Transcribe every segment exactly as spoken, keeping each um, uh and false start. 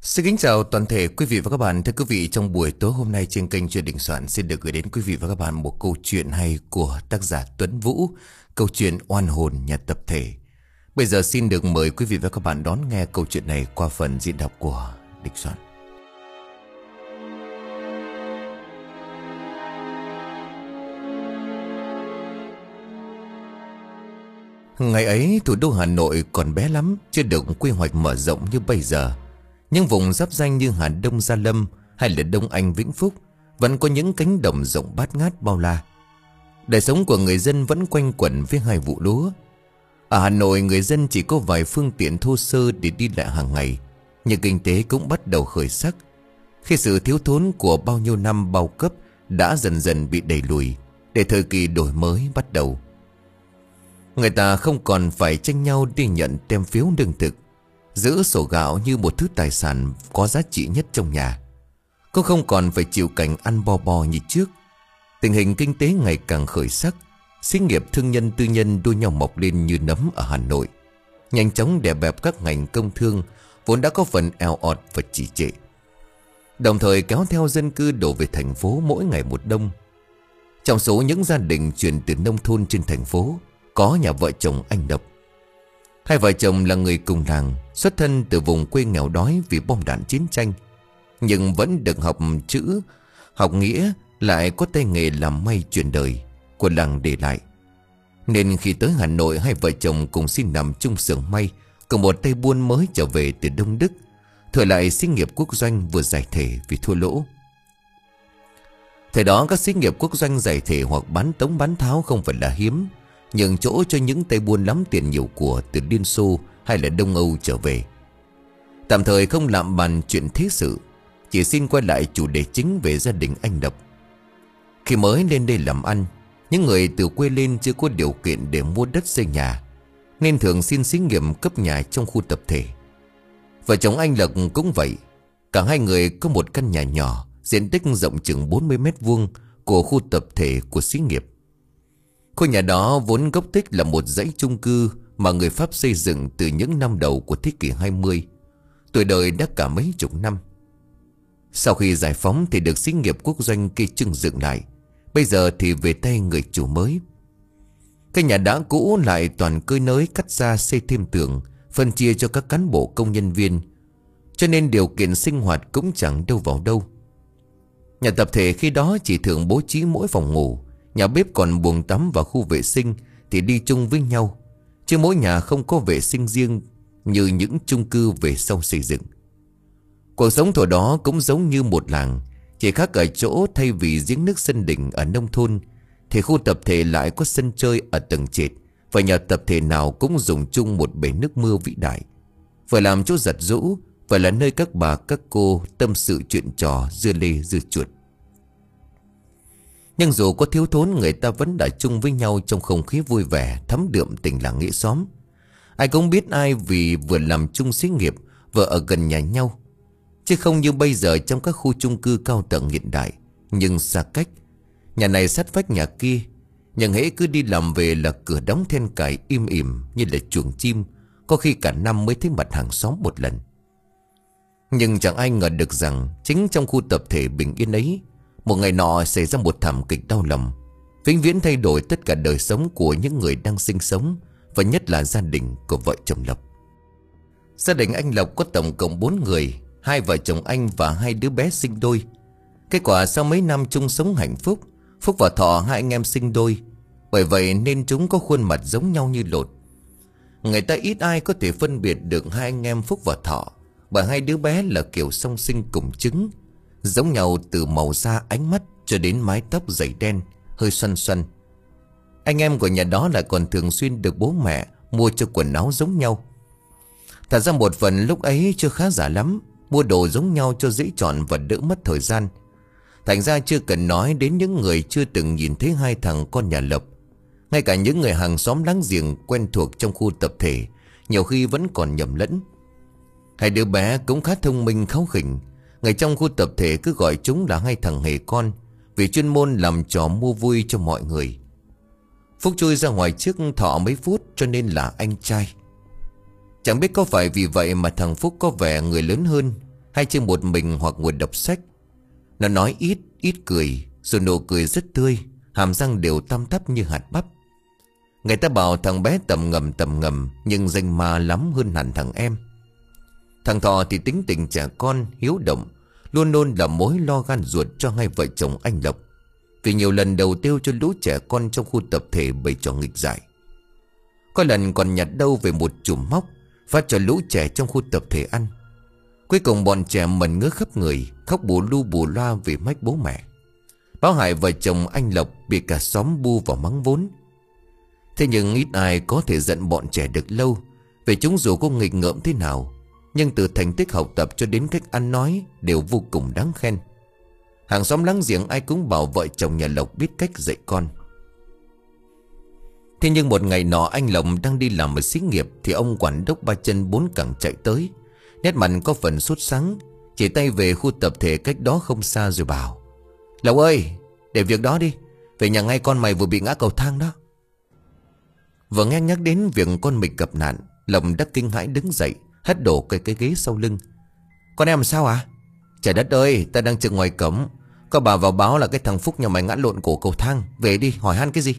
Xin kính chào toàn thể quý vị và các bạn. Thưa quý vị, trong buổi tối hôm nay trên kênh Chuyện Đình Soạn xin được gửi đến quý vị và các bạn một câu chuyện hay của tác giả Tuấn Vũ, câu chuyện Oan hồn nhà tập thể. Bây giờ xin được mời quý vị và các bạn đón nghe câu chuyện này qua phần diễn đọc của Đình Soạn. Ngày ấy thủ đô Hà Nội còn bé lắm, chưa được quy hoạch mở rộng như bây giờ. Những vùng giáp ranh như Hà Đông Gia Lâm hay là Đông Anh Vĩnh Phúc vẫn có những cánh đồng rộng bát ngát bao la. Đời sống của người dân vẫn quanh quẩn với hai vụ lúa. Ở Hà Nội, người dân chỉ có vài phương tiện thô sơ để đi lại hàng ngày, nhưng kinh tế cũng bắt đầu khởi sắc khi sự thiếu thốn của bao nhiêu năm bao cấp đã dần dần bị đẩy lùi, để thời kỳ đổi mới bắt đầu. Người ta không còn phải tranh nhau đi nhận tem phiếu lương thực, giữ sổ gạo như một thứ tài sản có giá trị nhất trong nhà. Cũng không còn phải chịu cảnh ăn bo bo như trước. Tình hình kinh tế ngày càng khởi sắc. Xí nghiệp thương nhân tư nhân đua nhau mọc lên như nấm ở Hà Nội, nhanh chóng đè bẹp các ngành công thương vốn đã có phần eo ọt và trì trệ, đồng thời kéo theo dân cư đổ về thành phố mỗi ngày một đông. Trong số những gia đình chuyển từ nông thôn trên thành phố, có nhà vợ chồng anh Độc. Hai vợ chồng là người cùng làng, xuất thân từ vùng quê nghèo đói vì bom đạn chiến tranh, nhưng vẫn được học chữ, học nghĩa, lại có tay nghề làm may truyền đời của làng để lại. Nên khi tới Hà Nội, hai vợ chồng cùng xin nằm chung xưởng may, cùng một tay buôn mới trở về từ Đông Đức, thời lại xí nghiệp quốc doanh vừa giải thể vì thua lỗ. Thời đó các xí nghiệp quốc doanh giải thể hoặc bán tống bán tháo không phải là hiếm, nhường chỗ cho những tay buôn lắm tiền nhiều của từ Liên Xô hay là Đông Âu trở về. Tạm thời không làm bàn chuyện thế sự, chỉ xin quay lại chủ đề chính về gia đình anh Độc. Khi mới lên đây làm ăn, những người từ quê lên chưa có điều kiện để mua đất xây nhà, nên thường xin xí nghiệp cấp nhà trong khu tập thể. Vợ chồng anh Lộc cũng vậy. Cả hai người có một căn nhà nhỏ, diện tích rộng chừng bốn mươi mét vuông của khu tập thể của xí nghiệp. Khu nhà đó vốn gốc tích là một dãy chung cư mà người Pháp xây dựng từ những năm đầu của thế kỷ hai mươi, tuổi đời đã cả mấy chục năm. Sau khi giải phóng thì được xí nghiệp quốc doanh kia trưng dựng lại, bây giờ thì về tay người chủ mới. Cái nhà đã cũ lại toàn cơi nới cắt ra xây thêm tường, phân chia cho các cán bộ công nhân viên, cho nên điều kiện sinh hoạt cũng chẳng đâu vào đâu. Nhà tập thể khi đó chỉ thường bố trí mỗi phòng ngủ, nhà bếp còn buồng tắm và khu vệ sinh thì đi chung với nhau, chứ mỗi nhà không có vệ sinh riêng như những chung cư về sau xây dựng. Cuộc sống thời đó cũng giống như một làng, chỉ khác ở chỗ thay vì giếng nước sân đình ở nông thôn thì khu tập thể lại có sân chơi ở tầng trệt, và nhà tập thể nào cũng dùng chung một bể nước mưa vĩ đại, phải làm chỗ giặt giũ, phải là nơi các bà các cô tâm sự chuyện trò dưa lê dưa chuột. Nhưng dù có thiếu thốn, người ta vẫn đã chung với nhau trong không khí vui vẻ, thấm đượm tình làng nghĩa xóm. Ai cũng biết ai vì vừa làm chung xí nghiệp, vừa ở gần nhà nhau, chứ không như bây giờ trong các khu chung cư cao tầng hiện đại nhưng xa cách, nhà này sát vách nhà kia, nhưng hễ cứ đi làm về là cửa đóng then cài im ỉm như là chuồng chim, có khi cả năm mới thấy mặt hàng xóm một lần. Nhưng chẳng ai ngờ được rằng chính trong khu tập thể bình yên ấy, một ngày nọ xảy ra một thảm kịch đau lòng, vĩnh viễn thay đổi tất cả đời sống của những người đang sinh sống, và nhất là gia đình của vợ chồng Lộc. Gia đình anh Lộc có tổng cộng bốn người, hai vợ chồng anh và hai đứa bé sinh đôi. Kết quả sau mấy năm chung sống hạnh phúc, Phúc và Thọ hai anh em sinh đôi, bởi vậy nên chúng có khuôn mặt giống nhau như lột. Người ta ít ai có thể phân biệt được hai anh em Phúc và Thọ, bởi hai đứa bé là kiểu song sinh cùng trứng, giống nhau từ màu da, ánh mắt cho đến mái tóc dày đen, hơi xoăn xoăn. Anh em của nhà đó lại còn thường xuyên được bố mẹ mua cho quần áo giống nhau. Thật ra một phần lúc ấy chưa khá giả lắm, mua đồ giống nhau cho dễ chọn và đỡ mất thời gian. Thành ra chưa cần nói đến những người chưa từng nhìn thấy hai thằng con nhà Lộc, ngay cả những người hàng xóm láng giềng quen thuộc trong khu tập thể nhiều khi vẫn còn nhầm lẫn. Hai đứa bé cũng khá thông minh kháu khỉnh. Người trong khu tập thể cứ gọi chúng là hai thằng hề con, vì chuyên môn làm trò mua vui cho mọi người. Phúc chui ra ngoài trước Thọ mấy phút cho nên là anh trai. Chẳng biết có phải vì vậy mà thằng Phúc có vẻ người lớn hơn, hay chỉ một mình hoặc ngồi đọc sách. Nó nói ít, ít cười, rồi nụ cười rất tươi, hàm răng đều tăm tắp như hạt bắp. Người ta bảo thằng bé tầm ngầm tầm ngầm, nhưng danh ma lắm hơn hẳn thằng em. Thằng Thọ thì tính tình trẻ con, hiếu động, luôn luôn là mối lo gan ruột cho hai vợ chồng anh Lộc, vì nhiều lần đầu tiêu cho lũ trẻ con trong khu tập thể bày trò nghịch dại. Có lần còn nhặt đâu về một chùm móc, phát cho lũ trẻ trong khu tập thể ăn. Cuối cùng bọn trẻ mẩn ngứa khắp người, khóc bù lu bù loa vì mách bố mẹ. Báo hại vợ chồng anh Lộc bị cả xóm bu vào mắng vốn. Thế nhưng ít ai có thể giận bọn trẻ được lâu, vì chúng dù có nghịch ngợm thế nào, nhưng từ thành tích học tập cho đến cách ăn nói đều vô cùng đáng khen. Hàng xóm láng giềng ai cũng bảo vợ chồng nhà Lộc biết cách dạy con. Thế nhưng một ngày nọ anh Lộc đang đi làm ở xí nghiệp, thì ông quản đốc ba chân bốn cẳng chạy tới, nét mặt có phần sốt sắng, chỉ tay về khu tập thể cách đó không xa rồi bảo: Lộc ơi, để việc đó đi, về nhà ngay con mày vừa bị ngã cầu thang đó. Vừa nghe nhắc đến việc con mình gặp nạn, Lộc đã kinh hãi đứng dậy, hất đổ cái cái ghế sau lưng. Con em làm sao à? Trời đất ơi, ta đang chừng ngoài cổng, có bà vào báo là cái thằng Phúc nhà mày ngã lộn cổ cầu thang. Về đi, hỏi han cái gì?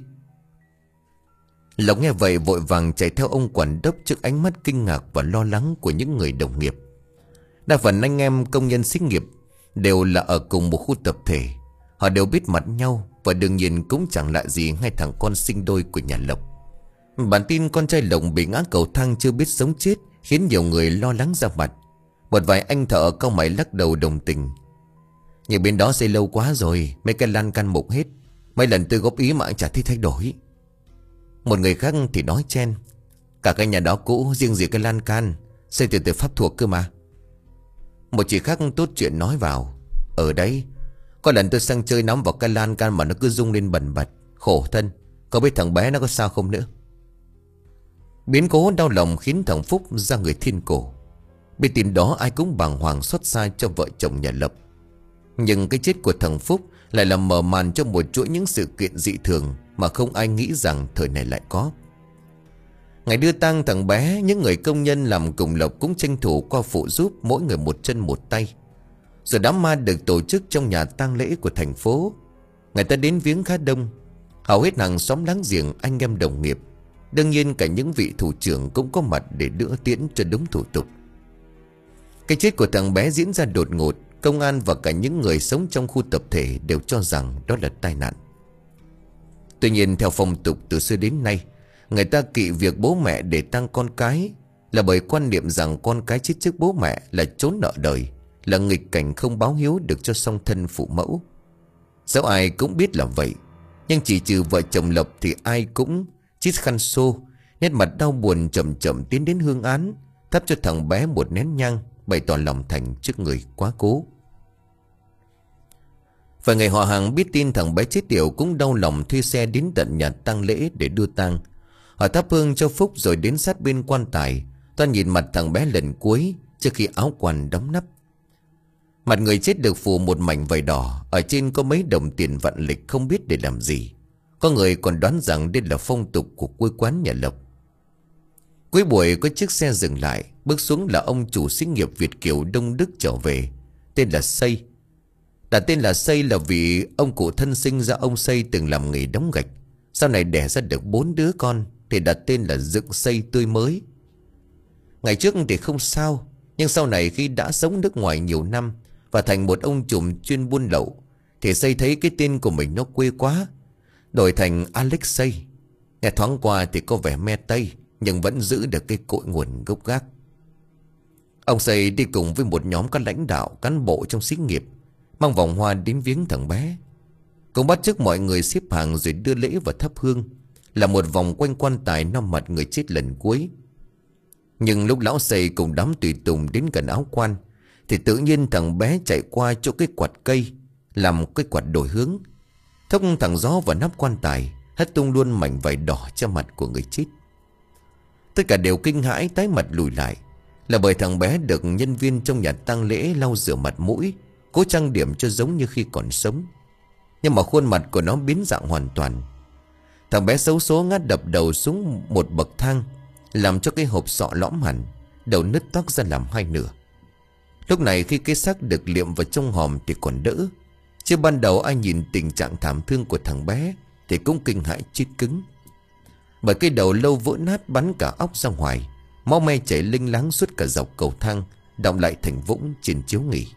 Lộc nghe vậy vội vàng chạy theo ông quản đốc trước ánh mắt kinh ngạc và lo lắng của những người đồng nghiệp. Đa phần anh em công nhân xí nghiệp đều là ở cùng một khu tập thể, họ đều biết mặt nhau, và đương nhiên cũng chẳng lạ gì hai thằng con sinh đôi của nhà Lộc. Bản tin con trai Lộc bị ngã cầu thang chưa biết sống chết khiến nhiều người lo lắng ra mặt. Một vài anh thợ cau mày lắc đầu đồng tình: Nhưng bên đó xây lâu quá rồi, mấy cái lan can mục hết, mấy lần tôi góp ý mà anh chả thấy thay đổi. Một người khác thì nói chen: Cả cái nhà đó cũ, riêng gì cái lan can xây từ từ pháp thuộc cơ mà. Một chị khác tốt chuyện nói vào: Ở đấy, có lần tôi sang chơi nắm vào cái lan can mà nó cứ rung lên bần bật, khổ thân, không biết thằng bé nó có sao không nữa. Biến cố đau lòng khiến thằng Phúc ra người thiên cổ. Biết tin đó ai cũng bàng hoàng xót xa cho vợ chồng nhà Lộc. Nhưng cái chết của thằng Phúc lại làm mở màn cho một chuỗi những sự kiện dị thường mà không ai nghĩ rằng thời này lại có. Ngày đưa tang thằng bé, những người công nhân làm cùng Lộc cũng tranh thủ qua phụ giúp, mỗi người một chân một tay. Rồi đám ma được tổ chức trong nhà tang lễ của thành phố. Người ta đến viếng khá đông, hầu hết hàng xóm láng giềng, anh em đồng nghiệp. Đương nhiên cả những vị thủ trưởng cũng có mặt để đưa tiễn cho đúng thủ tục. Cái chết của thằng bé diễn ra đột ngột. Công an và cả những người sống trong khu tập thể đều cho rằng đó là tai nạn. Tuy nhiên theo phong tục từ xưa đến nay, người ta kỵ việc bố mẹ để tang con cái, là bởi quan niệm rằng con cái chết trước bố mẹ là trốn nợ đời, là nghịch cảnh không báo hiếu được cho song thân phụ mẫu. Dẫu ai cũng biết là vậy, nhưng chỉ trừ vợ chồng Lộc thì ai cũng chít khăn xô, nét mặt đau buồn chậm chậm tiến đến hương án, thắp cho thằng bé một nén nhang, bày tỏ lòng thành trước người quá cố. Vài ngày họ hàng biết tin thằng bé chết yểu cũng đau lòng thuê xe đến tận nhà tang lễ để đưa tang. Họ thắp hương cho Phúc rồi đến sát bên quan tài, toan nhìn mặt thằng bé lần cuối trước khi áo quan đóng nắp. Mặt người chết được phủ một mảnh vải đỏ, ở trên có mấy đồng tiền vạn lịch không biết để làm gì. Có người còn đoán rằng đây là phong tục của quê quán nhà Lộc. Cuối buổi có chiếc xe dừng lại, bước xuống là ông chủ xí nghiệp Việt Kiều Đông Đức trở về, tên là Xây. Đặt tên là Xây là vì ông cụ thân sinh ra ông Xây từng làm nghề đóng gạch, sau này đẻ ra được bốn đứa con thì đặt tên là Dựng Xây Tươi Mới. Ngày trước thì không sao, nhưng sau này khi đã sống nước ngoài nhiều năm và thành một ông trùm chuyên buôn lậu, thì Xây thấy cái tên của mình nó quê quá, đổi thành Alex Xây. Nghe thoáng qua thì có vẻ me tây, nhưng vẫn giữ được cái cội nguồn gốc gác. Ông Xây đi cùng với một nhóm các lãnh đạo cán bộ trong xí nghiệp, mang vòng hoa đến viếng thằng bé. Cũng bắt chước mọi người xếp hàng rồi đưa lễ và thắp hương, là một vòng quanh quan tài năm mặt người chết lần cuối. Nhưng lúc lão Xây cùng đám tùy tùng đến gần áo quan, thì tự nhiên thằng bé chạy qua chỗ cái quạt cây, làm cái quạt đổi hướng, thốc thẳng gió vào nắp quan tài, hất tung luôn mảnh vải đỏ trên mặt của người chết. Tất cả đều kinh hãi tái mặt lùi lại, là bởi thằng bé được nhân viên trong nhà tang lễ lau rửa mặt mũi, cố trang điểm cho giống như khi còn sống. Nhưng mà khuôn mặt của nó biến dạng hoàn toàn. Thằng bé xấu số ngã đập đầu xuống một bậc thang, làm cho cái hộp sọ lõm hẳn, đầu nứt toác ra làm hai nửa. Lúc này khi cái xác được liệm vào trong hòm thì còn đỡ, chứ ban đầu ai nhìn tình trạng thảm thương của thằng bé thì cũng kinh hãi chết cứng. Bởi cái đầu lâu vỡ nát bắn cả óc ra ngoài, máu me chảy linh láng suốt cả dọc cầu thang, đọng lại thành vũng trên chiếu nghỉ.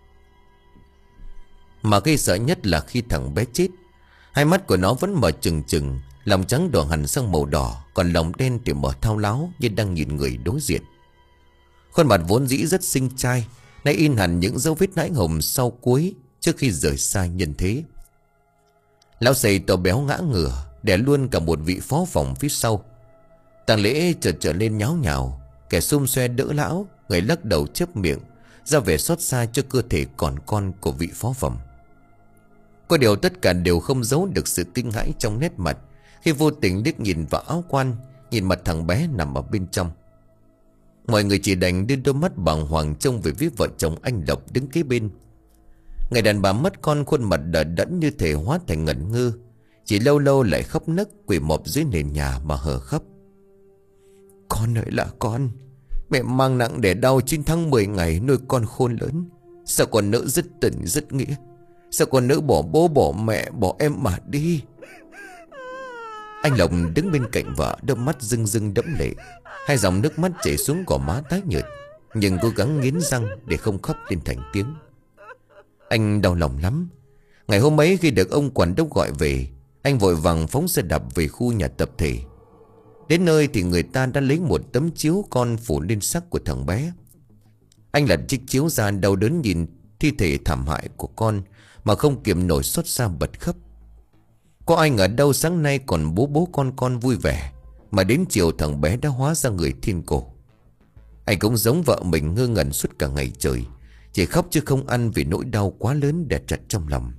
Mà gây sợ nhất là khi thằng bé chết, hai mắt của nó vẫn mở trừng trừng, lòng trắng đỏ hẳn sang màu đỏ, còn lòng đen thì mở thao láo như đang nhìn người đối diện. Khuôn mặt vốn dĩ rất xinh trai nay in hẳn những dấu vết nãi hồng sau cuối trước khi rời xa nhân thế. Lão Sầy to béo ngã ngửa, đè luôn cả một vị phó phòng phía sau. Tang lễ chợt trở lên nháo nhào, kẻ xum xoe đỡ lão, người lắc đầu chớp miệng, ra vẻ xót xa cho cơ thể còn con của vị phó phẩm. Có điều tất cả đều không giấu được sự kinh hãi trong nét mặt khi vô tình liếc nhìn vào áo quan, nhìn mặt thằng bé nằm ở bên trong. Mọi người chỉ đành đưa đôi mắt bàng hoàng trông về phía vợ chồng anh Lộc đứng kế bên. Người đàn bà mất con, khuôn mặt đờ đẫn như thể hóa thành ngẩn ngơ, chỉ lâu lâu lại khóc nấc quỳ mọp dưới nền nhà mà hờ khóc. Con ơi là con, mẹ mang nặng đẻ đau chín tháng mười ngày nuôi con khôn lớn. Sao con nỡ rất tình rất nghĩa? Sao con nỡ bỏ bố bỏ mẹ bỏ em mà đi? Anh Lộc đứng bên cạnh vợ, đôi mắt rưng rưng đẫm lệ, hai dòng nước mắt chảy xuống gò má tái nhợt, nhưng cố gắng nghiến răng để không khóc lên thành tiếng. Anh đau lòng lắm. Ngày hôm ấy khi được ông quản đốc gọi về, anh vội vàng phóng xe đạp về khu nhà tập thể. Đến nơi thì người ta đã lấy một tấm chiếu con phủ lên xác của thằng bé. Anh lật chiếc chiếu ra, đau đớn nhìn thi thể thảm hại của con mà không kiềm nổi xót xa bật khóc. Có ai ngờ đâu sáng nay còn bố bố con con vui vẻ, mà đến chiều thằng bé đã hóa ra người thiên cổ. Anh cũng giống vợ mình ngơ ngẩn suốt cả ngày trời, chỉ khóc chứ không ăn vì nỗi đau quá lớn đè chặt trong lòng.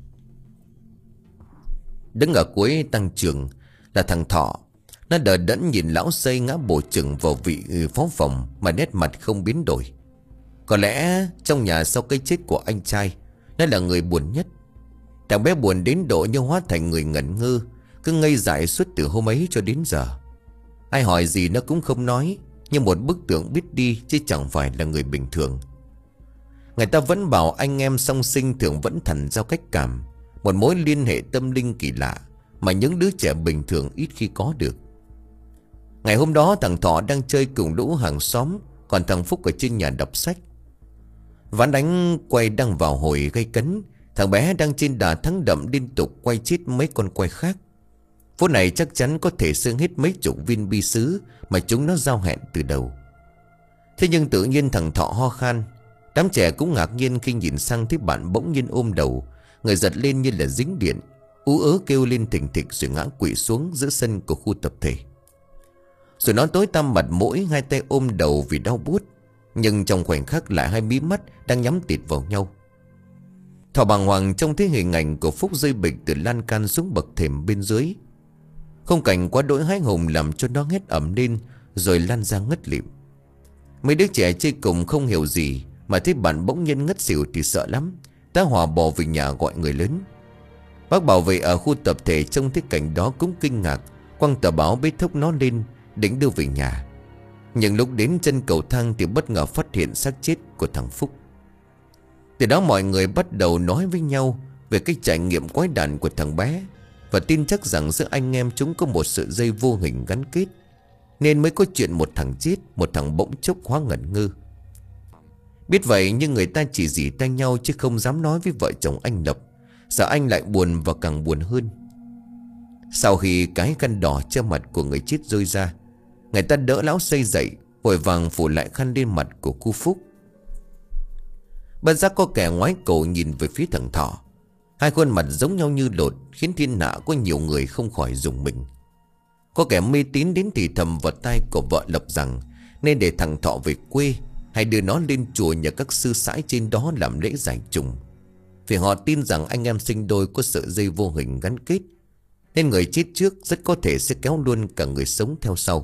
Đứng ở cuối tăng trường là thằng Thọ. Nó đờ đẫn nhìn lão Xây ngã bổ chừng vào vị phó phòng mà nét mặt không biến đổi. Có lẽ trong nhà sau cái chết của anh trai, nó là người buồn nhất. Thằng bé buồn đến độ như hóa thành người ngẩn ngơ, cứ ngây dại suốt từ hôm ấy cho đến giờ. Ai hỏi gì nó cũng không nói, như một bức tượng biết đi chứ chẳng phải là người bình thường. Người ta vẫn bảo anh em song sinh thường vẫn thần giao cách cảm, một mối liên hệ tâm linh kỳ lạ mà những đứa trẻ bình thường ít khi có được. Ngày hôm đó thằng Thọ đang chơi cùng lũ hàng xóm, còn thằng Phúc ở trên nhà đọc sách. Ván đánh quay đang vào hồi gây cấn, thằng bé đang trên đà thắng đậm liên tục quay chết mấy con quay khác. Phút này chắc chắn có thể xương hết mấy chục viên bi sứ mà chúng nó giao hẹn từ đầu. Thế nhưng tự nhiên thằng Thọ ho khan. Đám trẻ cũng ngạc nhiên khi nhìn sang thấy bạn bỗng nhiên ôm đầu, người giật lên như là dính điện, ú ớ kêu lên thình thịch rồi ngã quỵ xuống giữa sân của khu tập thể. Rồi nó tối tăm mặt mũi, hai tay ôm đầu vì đau buốt, nhưng trong khoảnh khắc lại hai mí mắt đang nhắm tịt vào nhau. Thọ bàng hoàng trông thấy hình ảnh của Phúc rơi bịch từ lan can xuống bậc thềm bên dưới. Khung cảnh quá đỗi hãi hùng làm cho nó hét ầm lên rồi lăn ra ngất lịm. Mấy đứa trẻ chơi cùng không hiểu gì mà thấy bạn bỗng nhiên ngất xỉu thì sợ lắm, tá hỏa bỏ về nhà gọi người lớn. Bác bảo vệ ở khu tập thể trông thấy cảnh đó cũng kinh ngạc, quăng tờ báo bế thốc nó lên định đưa về nhà. Nhưng lúc đến chân cầu thang thì bất ngờ phát hiện xác chết của thằng Phúc. Từ đó mọi người bắt đầu nói với nhau về cái trải nghiệm quái đản của thằng bé, và tin chắc rằng giữa anh em chúng có một sợi dây vô hình gắn kết, nên mới có chuyện một thằng chết, một thằng bỗng chốc hóa ngẩn ngơ. Biết vậy nhưng người ta chỉ rỉ tay nhau chứ không dám nói với vợ chồng anh Lộc, sợ anh lại buồn và càng buồn hơn. Sau khi cái khăn đỏ che mặt của người chết rơi ra, người ta đỡ lão Xây dậy, vội vàng phủ lại khăn lên mặt của cô Phúc. Bất giác có kẻ ngoái cổ nhìn về phía thằng Thọ. Hai khuôn mặt giống nhau như lột, khiến thiên hạ có nhiều người không khỏi rùng mình. Có kẻ mê tín đến thì thầm vào tai của vợ Lộc rằng nên để thằng Thọ về quê, hay đưa nó lên chùa nhờ các sư sãi trên đó làm lễ giải trùng. Vì họ tin rằng anh em sinh đôi có sợi dây vô hình gắn kết, nên người chết trước rất có thể sẽ kéo luôn cả người sống theo sau.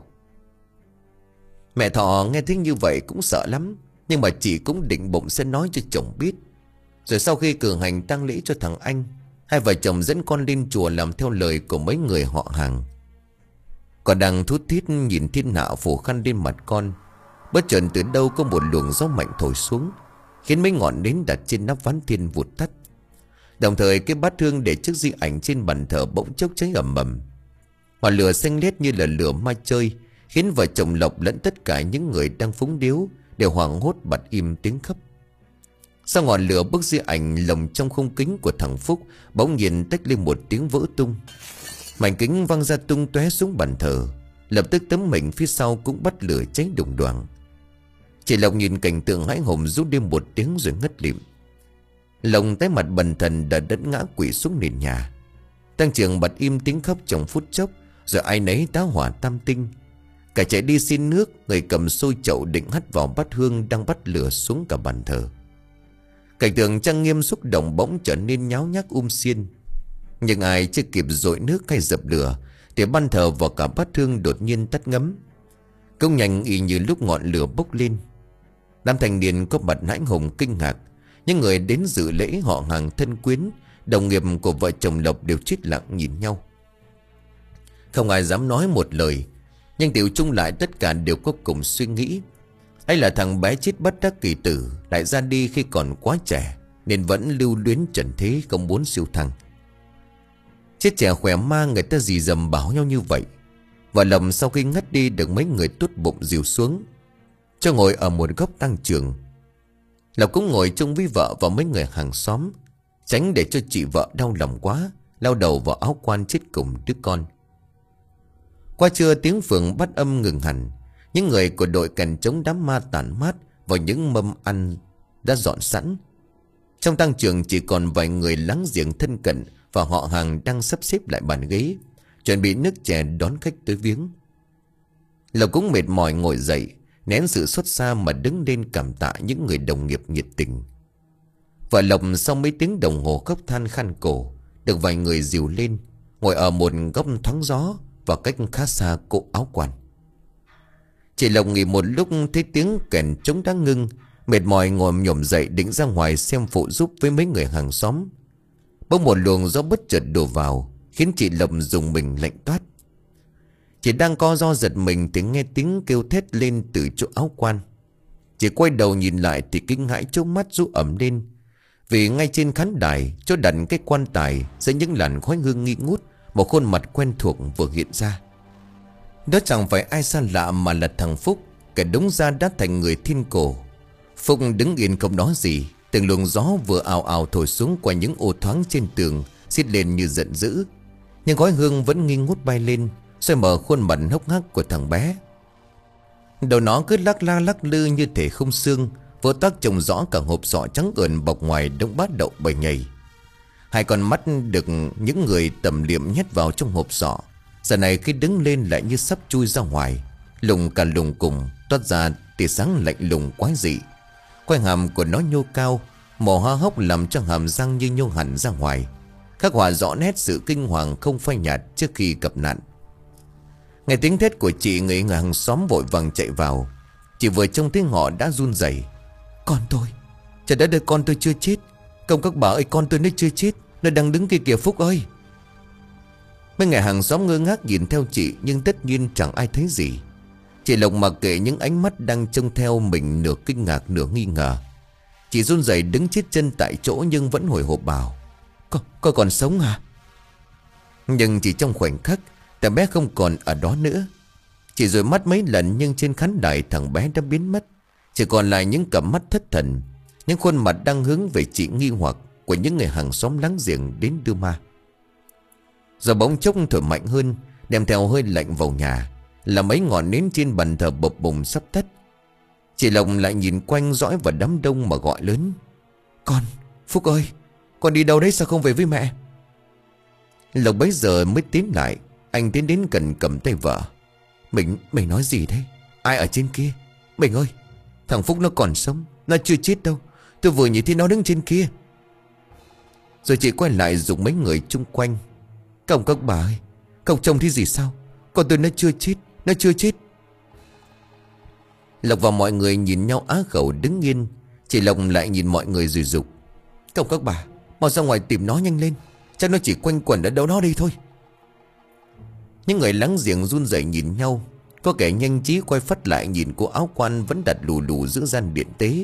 Mẹ Thọ nghe thấy như vậy cũng sợ lắm, nhưng mà chị cũng định bụng sẽ nói cho chồng biết. Rồi sau khi cử hành tang lễ cho thằng anh, hai vợ chồng dẫn con lên chùa làm theo lời của mấy người họ hàng. Còn đang thút thít nhìn thiên hạ phủ khăn lên mặt con, bất chợt từ đâu có một luồng gió mạnh thổi xuống, khiến mấy ngọn nến đặt trên nắp ván thiên vụt tắt. Đồng thời cái bát hương để trước di ảnh trên bàn thờ bỗng chốc cháy ầm ầm. Ngọn lửa xanh lét như là lửa ma chơi, khiến vợ chồng Lộc lẫn tất cả những người đang phúng điếu đều hoảng hốt bật im tiếng khóc. Sau ngọn lửa, bức di ảnh lồng trong khung kính của thằng Phúc bỗng nhiên tách lên một tiếng vỡ tung. Mảnh kính văng ra tung tóe xuống bàn thờ. Lập tức tấm mệnh phía sau cũng bắt lửa cháy đùng đoàng. Chị Lộc nhìn cảnh tượng hãi hùng rút đi một tiếng rồi ngất lịm. Lộc tái mặt bần thần đã đất ngã quỵ xuống nền nhà. Tăng Trưởng bật im tiếng khóc trong phút chốc, rồi ai nấy tá hỏa tam tinh. Cả chạy đi xin nước, người cầm xôi chậu định hắt vào bát hương đang bắt lửa xuống cả bàn thờ. Cảnh tượng trang nghiêm xúc động bỗng trở nên nháo nhác um xiên. Nhưng ai chưa kịp dội nước hay dập lửa thì ban thờ và cả bát hương đột nhiên tắt ngấm. Công nhanh y như lúc ngọn lửa bốc lên. Nam thanh niên có mặt hãi hùng kinh ngạc. Những người đến dự lễ, họ hàng thân quyến, đồng nghiệp của vợ chồng Lộc đều chết lặng nhìn nhau. Không ai dám nói một lời, nhưng tiểu chung lại tất cả đều có cùng suy nghĩ. Hay là thằng bé chết bất đắc kỳ tử, lại ra đi khi còn quá trẻ, nên vẫn lưu luyến trần thế không muốn siêu thăng. Chết trẻ khỏe ma, người ta dì dầm bảo nhau như vậy. Và Lộc sau khi ngất đi được mấy người tốt bụng dìu xuống, cho ngồi ở một góc tang trường. Lộc cũng ngồi chung với vợ và mấy người hàng xóm, tránh để cho chị vợ đau lòng quá, lao đầu vào áo quan chết cùng đứa con. Qua trưa, tiếng phượng bắt âm ngừng hẳn. Những người của đội càn chống đám ma tản mát vào những mâm ăn đã dọn sẵn. Trong tang trường chỉ còn vài người láng giềng thân cận và họ hàng đang sắp xếp lại bàn ghế, chuẩn bị nước chè đón khách tới viếng. Lộc cũng mệt mỏi ngồi dậy, nén sự xót xa mà đứng lên cảm tạ những người đồng nghiệp nhiệt tình. Vợ Lộc sau mấy tiếng đồng hồ khóc than khăn cổ, được vài người dìu lên, ngồi ở một góc thoáng gió và cách khá xa cỗ áo quan. Chị Lộc nghỉ một lúc thấy tiếng kèn trống đã ngưng, mệt mỏi ngồi nhổm dậy định ra ngoài xem phụ giúp với mấy người hàng xóm. Bỗng một luồng gió bất chợt đổ vào, khiến chị Lộc dùng mình lạnh toát. Chị đang co ro giật mình thì nghe tiếng kêu thét lên từ chỗ áo quan. Chị quay đầu nhìn lại thì kinh hãi trố mắt rú ẩm lên. Vì ngay trên khán đài, chỗ đặt cái quan tài, giữa những làn khói hương nghi ngút, một khuôn mặt quen thuộc vừa hiện ra. Đó chẳng phải ai xa lạ mà là thằng Phúc, kẻ đúng ra đã thành người thiên cổ. Phúc đứng yên không nói gì. Từng luồng gió vừa ào ào thổi xuống qua những ô thoáng trên tường, xiết lên như giận dữ. Nhưng khói hương vẫn nghi ngút bay lên, xoay mở khuôn mặt hốc hác của thằng bé. Đầu nó cứ lắc la lắc lư như thể không xương, vô tác trông rõ cả hộp sọ trắng ườn bọc ngoài đống bát đậu bầy nhầy. Hai con mắt được những người tầm liệm nhét vào trong hộp sọ, giờ này khi đứng lên lại như sắp chui ra ngoài, lùng cả lùng cùng, toát ra tia sáng lạnh lùng quái dị. Quai hàm của nó nhô cao, mồ hoa hốc làm cho hàm răng như nhô hẳn ra ngoài, khắc họa rõ nét sự kinh hoàng không phai nhạt trước khi gặp nạn. Nghe tiếng thét của chị, người hàng xóm vội vàng chạy vào. Chị vừa trông tiếng họ đã run rẩy. Con tôi, trời đất ơi, con tôi chưa chết. Công các bà ơi, con tôi nó chưa chết, nó đang đứng kia kìa Phúc ơi. Mấy người hàng xóm ngơ ngác nhìn theo chị, nhưng tất nhiên chẳng ai thấy gì. Chị Lộc mặc kệ những ánh mắt đang trông theo mình, nửa kinh ngạc nửa nghi ngờ. Chị run rẩy đứng chết chân tại chỗ nhưng vẫn hồi hộp bảo: Con, con còn sống à? Nhưng chỉ trong khoảnh khắc, thằng bé không còn ở đó nữa. Chị dụi mắt mấy lần nhưng trên khán đài thằng bé đã biến mất. Chỉ còn lại những cặp mắt thất thần, những khuôn mặt đang hướng về chị nghi hoặc của những người hàng xóm láng giềng đến đưa ma. Giờ bỗng chốc thổi mạnh hơn, đem theo hơi lạnh vào nhà, là mấy ngọn nến trên bàn thờ bập bùng sắp tắt. Chị Lộc lại nhìn quanh dõi vào đám đông mà gọi lớn: Con, Phúc ơi, con đi đâu đấy, sao không về với mẹ? Lộc bấy giờ mới tiến lại. Anh tiến đến gần cầm tay vợ. Mình, mình nói gì thế? Ai ở trên kia? Mình ơi, thằng Phúc nó còn sống, nó chưa chết đâu. Tôi vừa nhìn thấy nó đứng trên kia. Rồi chị quay lại dùng mấy người chung quanh: Cậu các bà ơi, cậu trông thấy gì sao? Con tôi nó chưa chết, nó chưa chết. Lộc và mọi người nhìn nhau á khẩu đứng yên. Chị Lộc lại nhìn mọi người rồi dục: Cậu các bà, mau ra ngoài tìm nó nhanh lên. Chắc nó chỉ quanh quẩn ở đâu đó đây thôi. Những người láng giềng run rẩy nhìn nhau. Có kẻ nhanh trí quay phắt lại nhìn cô áo quan vẫn đặt lù lù giữa gian điện tế,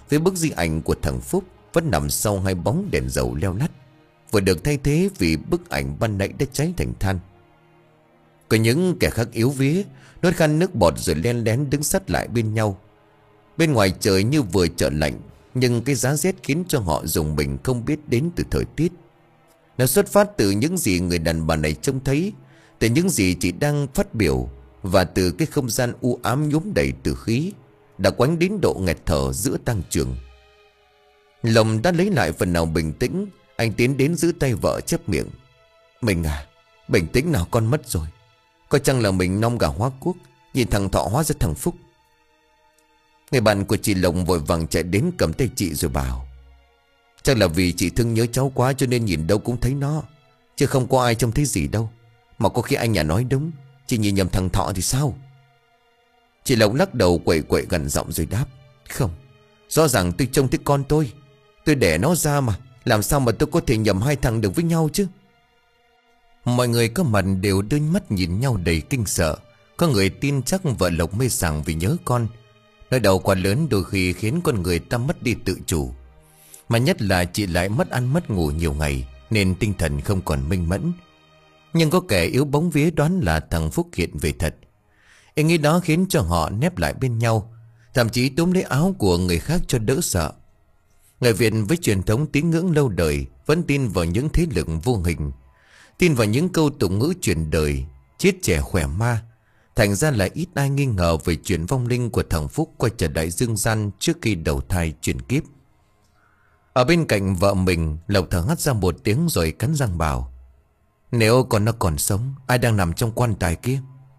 với bức di ảnh của thằng Phúc vẫn nằm sau hai bóng đèn dầu leo lắt, vừa được thay thế vì bức ảnh ban nãy đã cháy thành than. Có những kẻ khác yếu vía, nuốt khăn nước bọt rồi len lén đứng sát lại bên nhau. Bên ngoài trời như vừa trở lạnh, nhưng cái giá rét khiến cho họ rùng mình không biết đến từ thời tiết. Nó xuất phát từ những gì người đàn bà này trông thấy, từ những gì chị đang phát biểu, và từ cái không gian u ám nhuốm đầy tử khí đã quánh đến độ nghẹt thở giữa tang trường. Lòng đã lấy lại phần nào bình tĩnh, anh tiến đến giữ tay vợ chép miệng. Mình à, bình tĩnh nào, con mất rồi. Có chăng là mình nom gà hóa quốc, nhìn thằng Thọ hóa ra thằng Phúc. Người bạn của chị Lộc vội vàng chạy đến cầm tay chị rồi bảo: chắc là vì chị thương nhớ cháu quá cho nên nhìn đâu cũng thấy nó, chứ không có ai trông thấy gì đâu. Mà có khi anh nhà nói đúng, chị nhìn nhầm thằng Thọ thì sao? Chị Lộc lắc đầu quậy quậy gần giọng rồi đáp: không, rõ ràng tôi trông thấy con tôi. Tôi đẻ nó ra mà, làm sao mà tôi có thể nhầm hai thằng được với nhau chứ? Mọi người có mặt đều đưa mắt nhìn nhau đầy kinh sợ. Có người tin chắc vợ Lộc mê sảng vì nhớ con. Nỗi đau quá lớn đôi khi khiến con người ta mất đi tự chủ. Mà nhất là chị lại mất ăn mất ngủ nhiều ngày, nên tinh thần không còn minh mẫn. Nhưng có kẻ yếu bóng vía đoán là thằng Phúc hiện về thật. Ý nghĩ đó khiến cho họ nép lại bên nhau, thậm chí túm lấy áo của người khác cho đỡ sợ. Người Việt với truyền thống tín ngưỡng lâu đời vẫn tin vào những thế lực vô hình, tin vào những câu tụng ngữ truyền đời, chết trẻ khỏe ma. Thành ra là ít ai nghi ngờ về chuyện vong linh của thằng Phúc quay trở lại dương gian trước khi đầu thai chuyển kiếp. Ở bên cạnh vợ mình, Lộc thở hắt ra một tiếng rồi cắn răng bảo: nếu con nó còn sống, ai đang nằm trong quan tài kia?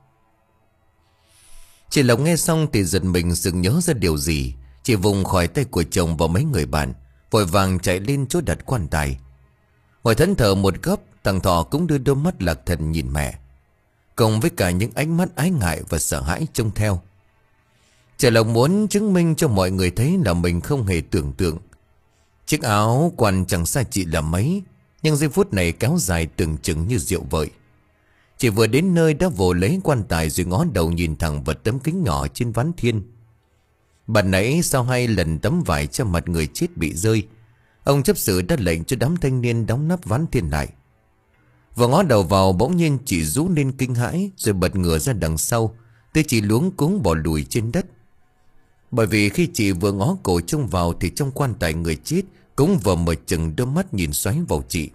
Chị Lộc nghe xong thì giật mình sực nhớ ra điều gì. Chị vùng khỏi tay của chồng và mấy người bạn, vội vàng chạy lên chỗ đặt quan tài. Ngồi thẫn thờ một góc, thằng Thọ cũng đưa đôi mắt lạc thần nhìn mẹ, cùng với cả những ánh mắt ái ngại và sợ hãi trông theo. Chị Lộc muốn chứng minh cho mọi người thấy là mình không hề tưởng tượng. Chiếc áo quan chẳng xa chị là mấy, nhưng giây phút này kéo dài tưởng chừng như rượu vợi. Chị vừa đến nơi đã vồ lấy quan tài rồi ngó đầu nhìn thẳng vào tấm kính nhỏ trên ván thiên. Bạn nãy sau hai lần tấm vải che mặt người chết bị rơi, ông chấp sự đã lệnh cho đám thanh niên đóng nắp ván thiên lại. Vừa ngó đầu vào bỗng nhiên chị rú lên kinh hãi, rồi bật ngửa ra đằng sau, tới chị luống cuống bỏ lùi trên đất. Bởi vì khi chị vừa ngó cổ trông vào thì trong quan tài người chết cũng vừa mở chừng đôi mắt nhìn xoáy vào chị.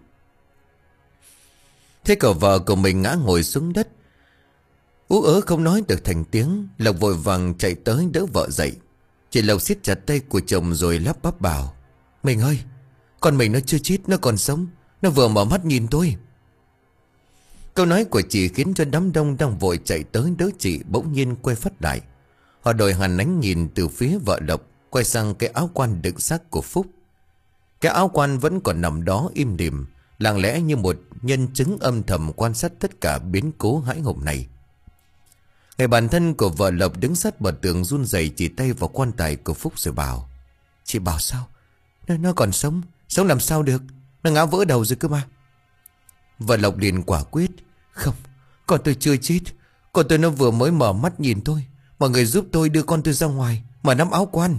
Thế cậu vợ của mình ngã ngồi xuống đất, ú ớ không nói được thành tiếng. Lộc vội vàng chạy tới đỡ vợ dậy. Chị Lộc siết chặt tay của chồng rồi lắp bắp bảo: mình ơi, con mình nó chưa chết, nó còn sống. Nó vừa mở mắt nhìn tôi. Câu nói của chị khiến cho đám đông đang vội chạy tới đỡ chị bỗng nhiên quay phát lại. Họ đổi hẳn ánh nhìn từ phía vợ Lộc quay sang cái áo quan đựng xác của Phúc. Cái áo quan vẫn còn nằm đó im lìm, lặng lẽ như một nhân chứng âm thầm quan sát tất cả biến cố hãi hùng này. Người bạn thân của vợ Lộc đứng sát bờ tường run rẩy chỉ tay vào quan tài của Phúc rồi bảo: chị bảo sao? Nó, nó còn sống. Sống làm sao được? Nó ngã vỡ đầu rồi cơ mà. Vợ Lộc liền quả quyết: không, con tôi chưa chết. Con tôi nó vừa mới mở mắt nhìn tôi. Mọi người giúp tôi đưa con tôi ra ngoài mà nắm áo quan.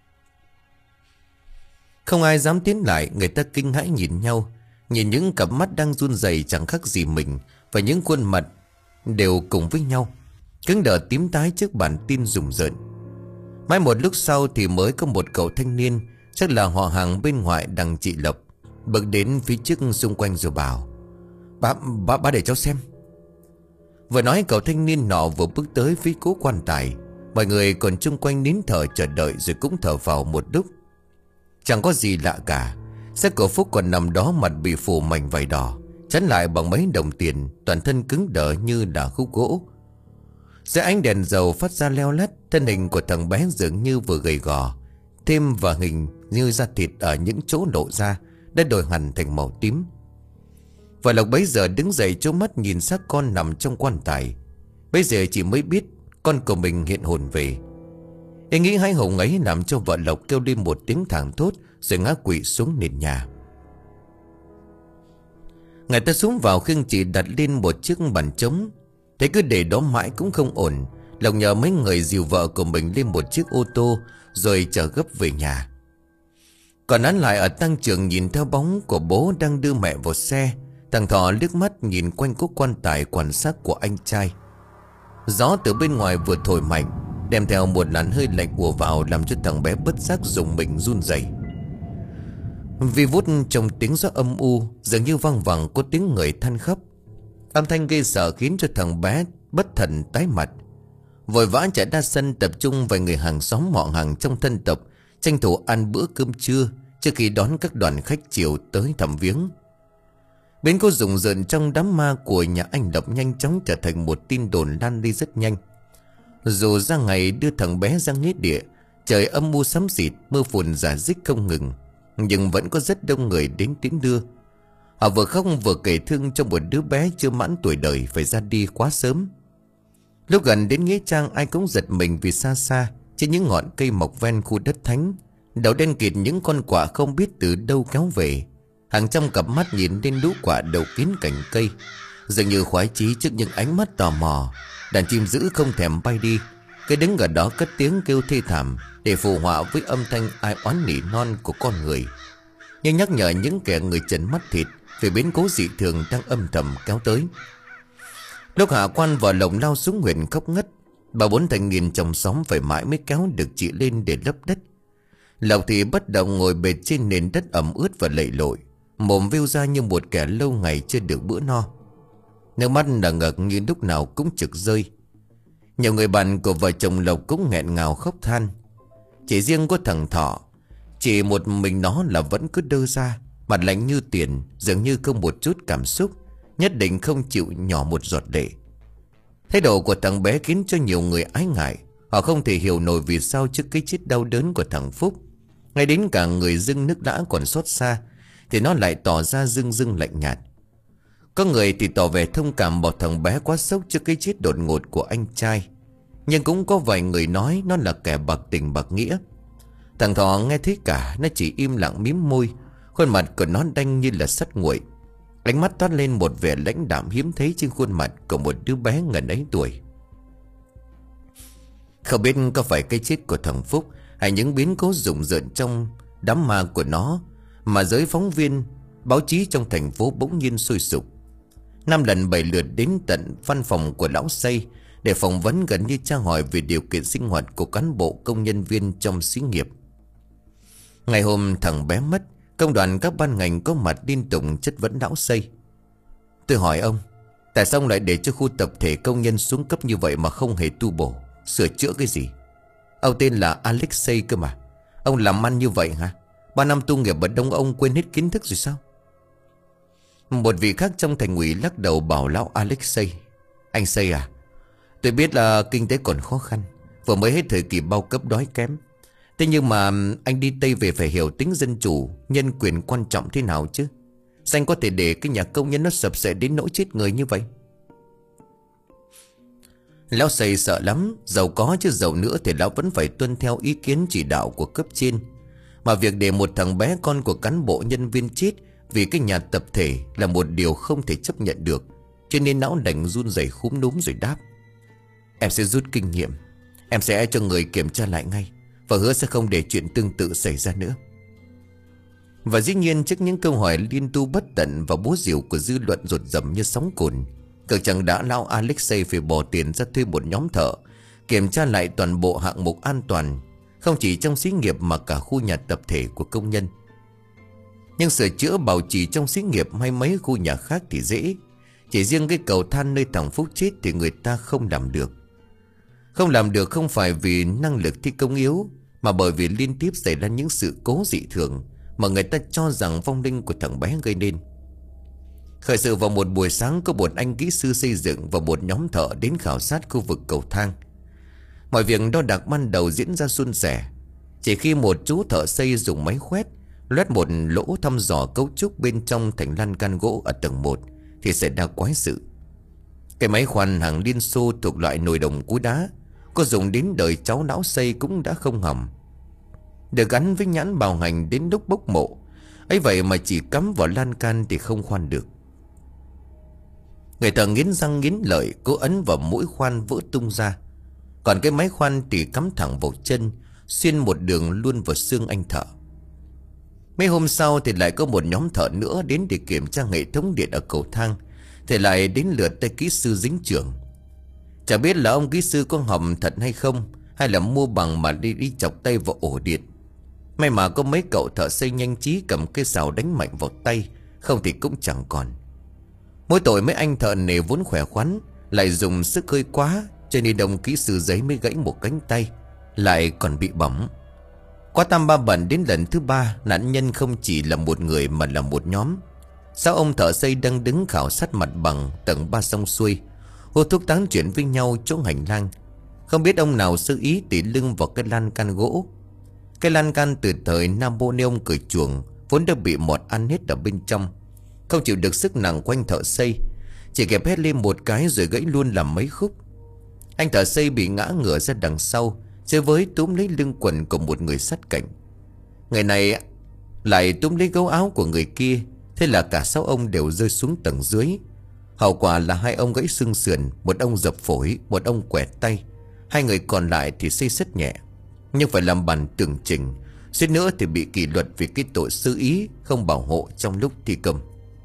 Không ai dám tiến lại. Người ta kinh hãi nhìn nhau, nhìn những cặp mắt đang run rẩy chẳng khác gì mình, và những khuôn mặt đều cùng với nhau cứng đờ tím tái trước bản tin rùng rợn. Mãi một lúc sau thì mới có một cậu thanh niên, chắc là họ hàng bên ngoại đằng chị Lộc, bước đến phía trước xung quanh rồi bảo: Bà, bà, bà để cháu xem. Vừa nói cậu thanh niên nọ vừa bước tới phía cố quan tài. Mọi người còn chung quanh nín thở chờ đợi rồi cũng thở vào một lúc. Chẳng có gì lạ cả. Xác của Phúc còn nằm đó, mặt bị phủ mảnh vải đỏ, chắn lại bằng mấy đồng tiền, toàn thân cứng đờ như là khúc gỗ. Dưới ánh đèn dầu phát ra leo lắt, thân hình của thằng bé dường như vừa gầy gò, thêm vào hình như da thịt ở những chỗ lộ ra đã đổi hẳn thành màu tím. Và Lộc bấy giờ đứng dậy trố mắt nhìn xác con nằm trong quan tài. Bây giờ chỉ mới biết con của mình hiện hồn về. Ý nghĩ hãi hùng ấy làm cho vợ Lộc kêu lên một tiếng thảng thốt rồi ngã quỵ xuống nền nhà. Người ta xuống vào khiêng chị đặt lên một chiếc bàn trống. Thế cứ để đó mãi cũng không ổn. Lộc nhờ mấy người dìu vợ của mình lên một chiếc ô tô rồi chở gấp về nhà. Còn án lại ở tăng trường nhìn theo bóng của bố đang đưa mẹ vào xe. Thằng Thọ liếc mắt nhìn quanh cố quan tài quan sát của anh trai. Gió từ bên ngoài vừa thổi mạnh, đem theo một làn hơi lạnh ùa vào, làm cho thằng bé bất giác dùng mình run rẩy. Vi vút trong tiếng gió âm u, dường như vang vẳng có tiếng người than khóc. Âm thanh gây sợ khiến cho thằng bé bất thần tái mặt. Vội vã chạy ra sân, tập trung vài người hàng xóm họ hàng trong thân tộc, tranh thủ ăn bữa cơm trưa trước khi đón các đoàn khách chiều tới thăm viếng. Biến cố rùng rợn trong đám ma của nhà anh Lộc nhanh chóng trở thành một tin đồn lan đi rất nhanh. Dù ra ngày đưa thằng bé ra nghĩa địa, trời âm u xám xịt, mưa phùn rả rích không ngừng, nhưng vẫn có rất đông người đến tiễn đưa. Họ vừa khóc vừa kể thương cho một đứa bé chưa mãn tuổi đời phải ra đi quá sớm. Lúc gần đến nghĩa trang, ai cũng giật mình vì xa xa trên những ngọn cây mọc ven khu đất thánh, đầu đen kịt những con quạ không biết từ đâu kéo về. Hàng trăm cặp mắt nhìn lên lũ quạ đầu kín cành cây, dường như khoái chí trước những ánh mắt tò mò. Đàn chim dữ không thèm bay đi, cứ đứng ở đó cất tiếng kêu thê thảm để phù họa với âm thanh ai oán nỉ non của con người, nhưng nhắc nhở những kẻ người trần mắt thịt về biến cố dị thường đang âm thầm kéo tới. Lúc hạ quan vào lồng lao xuống huyện khóc ngất. Bà bốn thành nghìn chồng xóm phải mãi mới kéo được chị lên để lấp đất. Lộc thì bất động ngồi bệt trên nền đất ẩm ướt và lầy lội, mồm vêu ra như một kẻ lâu ngày chưa được bữa no. Nước mắt đã ngực như lúc nào cũng trực rơi. Nhiều người bạn của vợ chồng Lộc cũng nghẹn ngào khóc than. Chỉ riêng có thằng Thọ, chỉ một mình nó là vẫn cứ đơ ra, mặt lạnh như tiền, dường như không một chút cảm xúc, nhất định không chịu nhỏ một giọt lệ. Thái độ của thằng bé khiến cho nhiều người ái ngại. Họ không thể hiểu nổi vì sao trước cái chết đau đớn của thằng Phúc, ngay đến cả người dưng nước lã còn xót xa, thì nó lại tỏ ra dưng dưng lạnh nhạt. Có người thì tỏ vẻ thông cảm bảo thằng bé quá sốc trước cái chết đột ngột của anh trai, nhưng cũng có vài người nói nó là kẻ bạc tình bạc nghĩa. Thằng Thọ nghe thấy cả, nó chỉ im lặng mím môi, khuôn mặt của nó đanh như là sắt nguội. Ánh mắt toát lên một vẻ lãnh đạm hiếm thấy trên khuôn mặt của một đứa bé ngần ấy tuổi. Không biết có phải cái chết của thằng Phúc hay những biến cố rùng rợn trong đám ma của nó mà giới phóng viên, báo chí trong thành phố bỗng nhiên sôi sục. Năm lần bảy lượt đến tận văn phòng của lão Xây để phỏng vấn, gần như tra hỏi về điều kiện sinh hoạt của cán bộ công nhân viên trong xí nghiệp. Ngày hôm thằng bé mất, công đoàn các ban ngành có mặt liên tục chất vấn lão Xây. Tôi hỏi ông, tại sao ông lại để cho khu tập thể công nhân xuống cấp như vậy mà không hề tu bổ, sửa chữa cái gì? Ông tên là Alexei cơ mà. Ông làm ăn như vậy hả? Ba năm tu nghiệp ở đông ông quên hết kiến thức rồi sao? Một vị khác trong thành ủy lắc đầu bảo lão Alexei: Anh Xây à, tôi biết là kinh tế còn khó khăn, vừa mới hết thời kỳ bao cấp đói kém. Thế nhưng mà anh đi Tây về phải hiểu tính dân chủ, nhân quyền quan trọng thế nào chứ. Sao anh có thể để cái nhà công nhân nó sập sệ đến nỗi chết người như vậy? Lão Xây sợ lắm, giàu có chứ giàu nữa thì lão vẫn phải tuân theo ý kiến chỉ đạo của cấp trên. Mà việc để một thằng bé con của cán bộ nhân viên chết vì cái nhà tập thể là một điều không thể chấp nhận được. Cho nên lão đành run rẩy khúm núm rồi đáp: Em sẽ rút kinh nghiệm, em sẽ cho người kiểm tra lại ngay, và hứa sẽ không để chuyện tương tự xảy ra nữa. Và dĩ nhiên trước những câu hỏi liên tu bất tận và búa rìu của dư luận rột rầm như sóng cồn, cực chẳng đã lão Alexei phải bỏ tiền ra thuê một nhóm thợ kiểm tra lại toàn bộ hạng mục an toàn, không chỉ trong xí nghiệp mà cả khu nhà tập thể của công nhân. Nhưng sửa chữa bảo trì trong xí nghiệp hay mấy khu nhà khác thì dễ, chỉ riêng cái cầu than nơi thằng Phúc chết thì người ta không làm được. Không làm được không phải vì năng lực thi công yếu, mà bởi vì liên tiếp xảy ra những sự cố dị thường mà người ta cho rằng vong linh của thằng bé gây nên. Khởi sự vào một buổi sáng, có một anh kỹ sư xây dựng và một nhóm thợ đến khảo sát khu vực cầu thang. Mọi việc đo đạc ban đầu diễn ra suôn sẻ. Chỉ khi một chú thợ xây dùng máy khoét loét một lỗ thăm dò cấu trúc bên trong thành lan can gỗ ở tầng một thì xảy ra quái sự. Cái máy khoan hàng Liên Xô thuộc loại nồi đồng cối đá, có dùng đến đời cháu lão Xây cũng đã không hỏng. Được gắn với nhãn bảo hành đến lúc bốc mộ, ấy vậy mà chỉ cắm vào lan can thì không khoan được. Người thợ nghiến răng nghiến lợi cố ấn vào mũi khoan vỡ tung ra, còn cái máy khoan thì cắm thẳng vào chân, xuyên một đường luôn vào xương anh thợ. Mấy hôm sau thì lại có một nhóm thợ nữa đến để kiểm tra hệ thống điện ở cầu thang. Thì lại đến lượt tay kỹ sư dính trưởng. Chả biết là ông kỹ sư có hỏng thật hay không, hay là mua bằng mà đi đi chọc tay vào ổ điện. May mà có mấy cậu thợ xây nhanh trí cầm cây sào đánh mạnh vào tay, không thì cũng chẳng còn. Mỗi tội mấy anh thợ này vốn khỏe khoắn, lại dùng sức hơi quá, cho nên ông kỹ sư giấy mới gãy một cánh tay, lại còn bị bỏng. Qua tam ba bận đến lần thứ ba, nạn nhân không chỉ là một người mà là một nhóm. Sáu ông thợ xây đang đứng khảo sát mặt bằng tầng ba xong xuôi, hút thuốc tán chuyện với nhau chỗ hành lang. Không biết ông nào sơ ý tỉ lưng vào cái lan can gỗ. Cái lan can từ thời Napoleon cởi chuồng, vốn đã bị mọt ăn hết ở bên trong, không chịu được sức nặng của anh thợ xây, chỉ kẹp hét lên một cái rồi gãy luôn làm mấy khúc. Anh thợ xây bị ngã ngửa ra đằng sau, chơi với túm lấy lưng quần của một người sát cạnh. Người này lại túm lấy gấu áo của người kia. Thế là cả sáu ông đều rơi xuống tầng dưới. Hậu quả là hai ông gãy xương sườn, một ông dập phổi, một ông quẹt tay. Hai người còn lại thì xây xất nhẹ, nhưng phải làm bản tường trình, suýt nữa thì bị kỷ luật vì cái tội sơ ý không bảo hộ trong lúc thi công.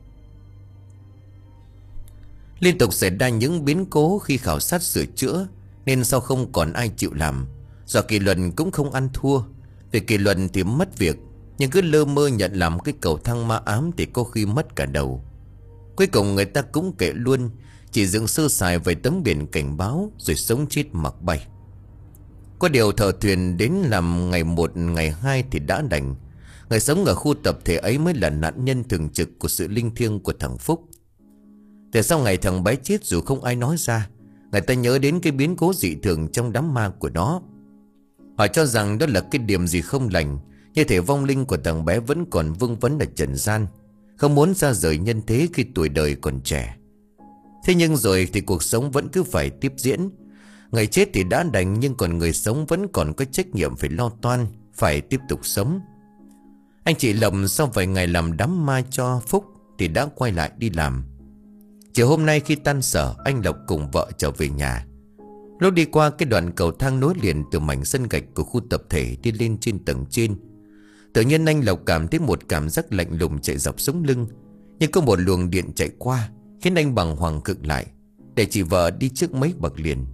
Liên tục xảy ra những biến cố khi khảo sát sửa chữa, nên sau không còn ai chịu làm. Do kỷ luật cũng không ăn thua, vì kỷ luật thì mất việc, nhưng cứ lơ mơ nhận làm cái cầu thang ma ám thì có khi mất cả đầu. Cuối cùng người ta cũng kệ luôn, chỉ dựng sơ sài về tấm biển cảnh báo, rồi sống chết mặc bay. Có điều thợ thuyền đến làm ngày một ngày hai thì đã đành. Người sống ở khu tập thể ấy mới là nạn nhân thường trực của sự linh thiêng của thằng Phúc. Từ sau ngày thằng bé chết, dù không ai nói ra, người ta nhớ đến cái biến cố dị thường trong đám ma của nó. Họ cho rằng đó là cái điểm gì không lành, như thể vong linh của thằng bé vẫn còn vương vấn ở trần gian, không muốn ra rời nhân thế khi tuổi đời còn trẻ. Thế nhưng rồi thì cuộc sống vẫn cứ phải tiếp diễn. Người chết thì đã đành, nhưng còn người sống vẫn còn có trách nhiệm phải lo toan, phải tiếp tục sống. Anh chị Lộc sau vài ngày làm đám ma cho Phúc thì đã quay lại đi làm. Chiều hôm nay khi tan sở, anh Lộc cùng vợ trở về nhà. Lúc đi qua cái đoạn cầu thang nối liền từ mảnh sân gạch của khu tập thể đi lên trên tầng trên, tự nhiên anh Lộc cảm thấy một cảm giác lạnh lùng chạy dọc sống lưng, nhưng có một luồng điện chạy qua khiến anh bàng hoàng khựng lại, để chị vợ đi trước mấy bậc liền.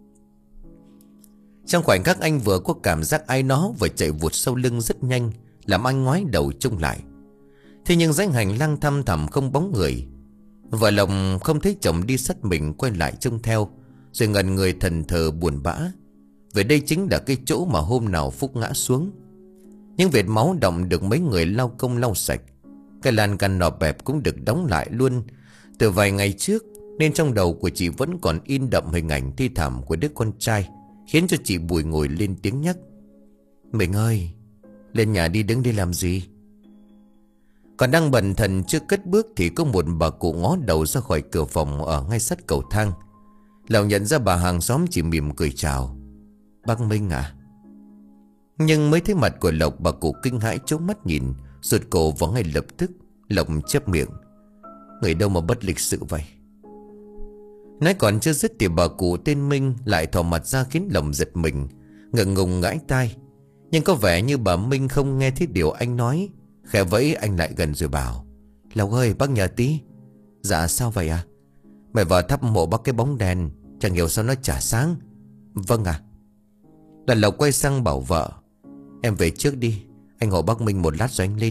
Trong khoảnh khắc anh vừa có cảm giác ai đó vừa chạy vụt sau lưng rất nhanh, làm anh ngoái đầu trông lại. Thế nhưng dãy hành lang thăm thẳm không bóng người. Vợ Lộc không thấy chồng đi sát mình, quay lại trông theo, rồi ngẩn người thần thờ buồn bã. Về đây chính là cái chỗ mà hôm nào Phúc ngã xuống. Những vệt máu đọng được mấy người lau công lau sạch. Cái lan can nọ bẹp cũng được đóng lại luôn từ vài ngày trước, nên trong đầu của chị vẫn còn in đậm hình ảnh thi thảm của đứa con trai, khiến cho chị bùi ngồi lên tiếng nhắc: "Mình ơi, lên nhà đi, đứng đi làm gì?" Còn đang bần thần chưa cất bước thì có một bà cụ ngó đầu ra khỏi cửa phòng ở ngay sát cầu thang. Lộc nhận ra bà hàng xóm, chỉ mỉm cười chào: "Bác Minh à?" Nhưng mới thấy mặt của Lộc, bà cụ kinh hãi trố mắt nhìn, rụt cổ vào ngay lập tức. Lộc chép miệng: "Người đâu mà bất lịch sự vậy?" Nói còn chưa dứt thì bà cụ tên Minh lại thò mặt ra khiến Lộc giật mình, ngượng ngùng ngãi tai. Nhưng có vẻ như bà Minh không nghe thấy điều anh nói, khẽ vẫy anh lại gần rồi bảo: "Lộc ơi, bác nhờ tí." "Dạ sao vậy à?" "Mày vào thắp mộ bác cái bóng đèn, chẳng hiểu sao nó chả sáng." "Vâng ạ." Đoàn Lộc quay sang bảo vợ: "Em về trước đi, anh hộ bác Minh một lát rồi anh lên."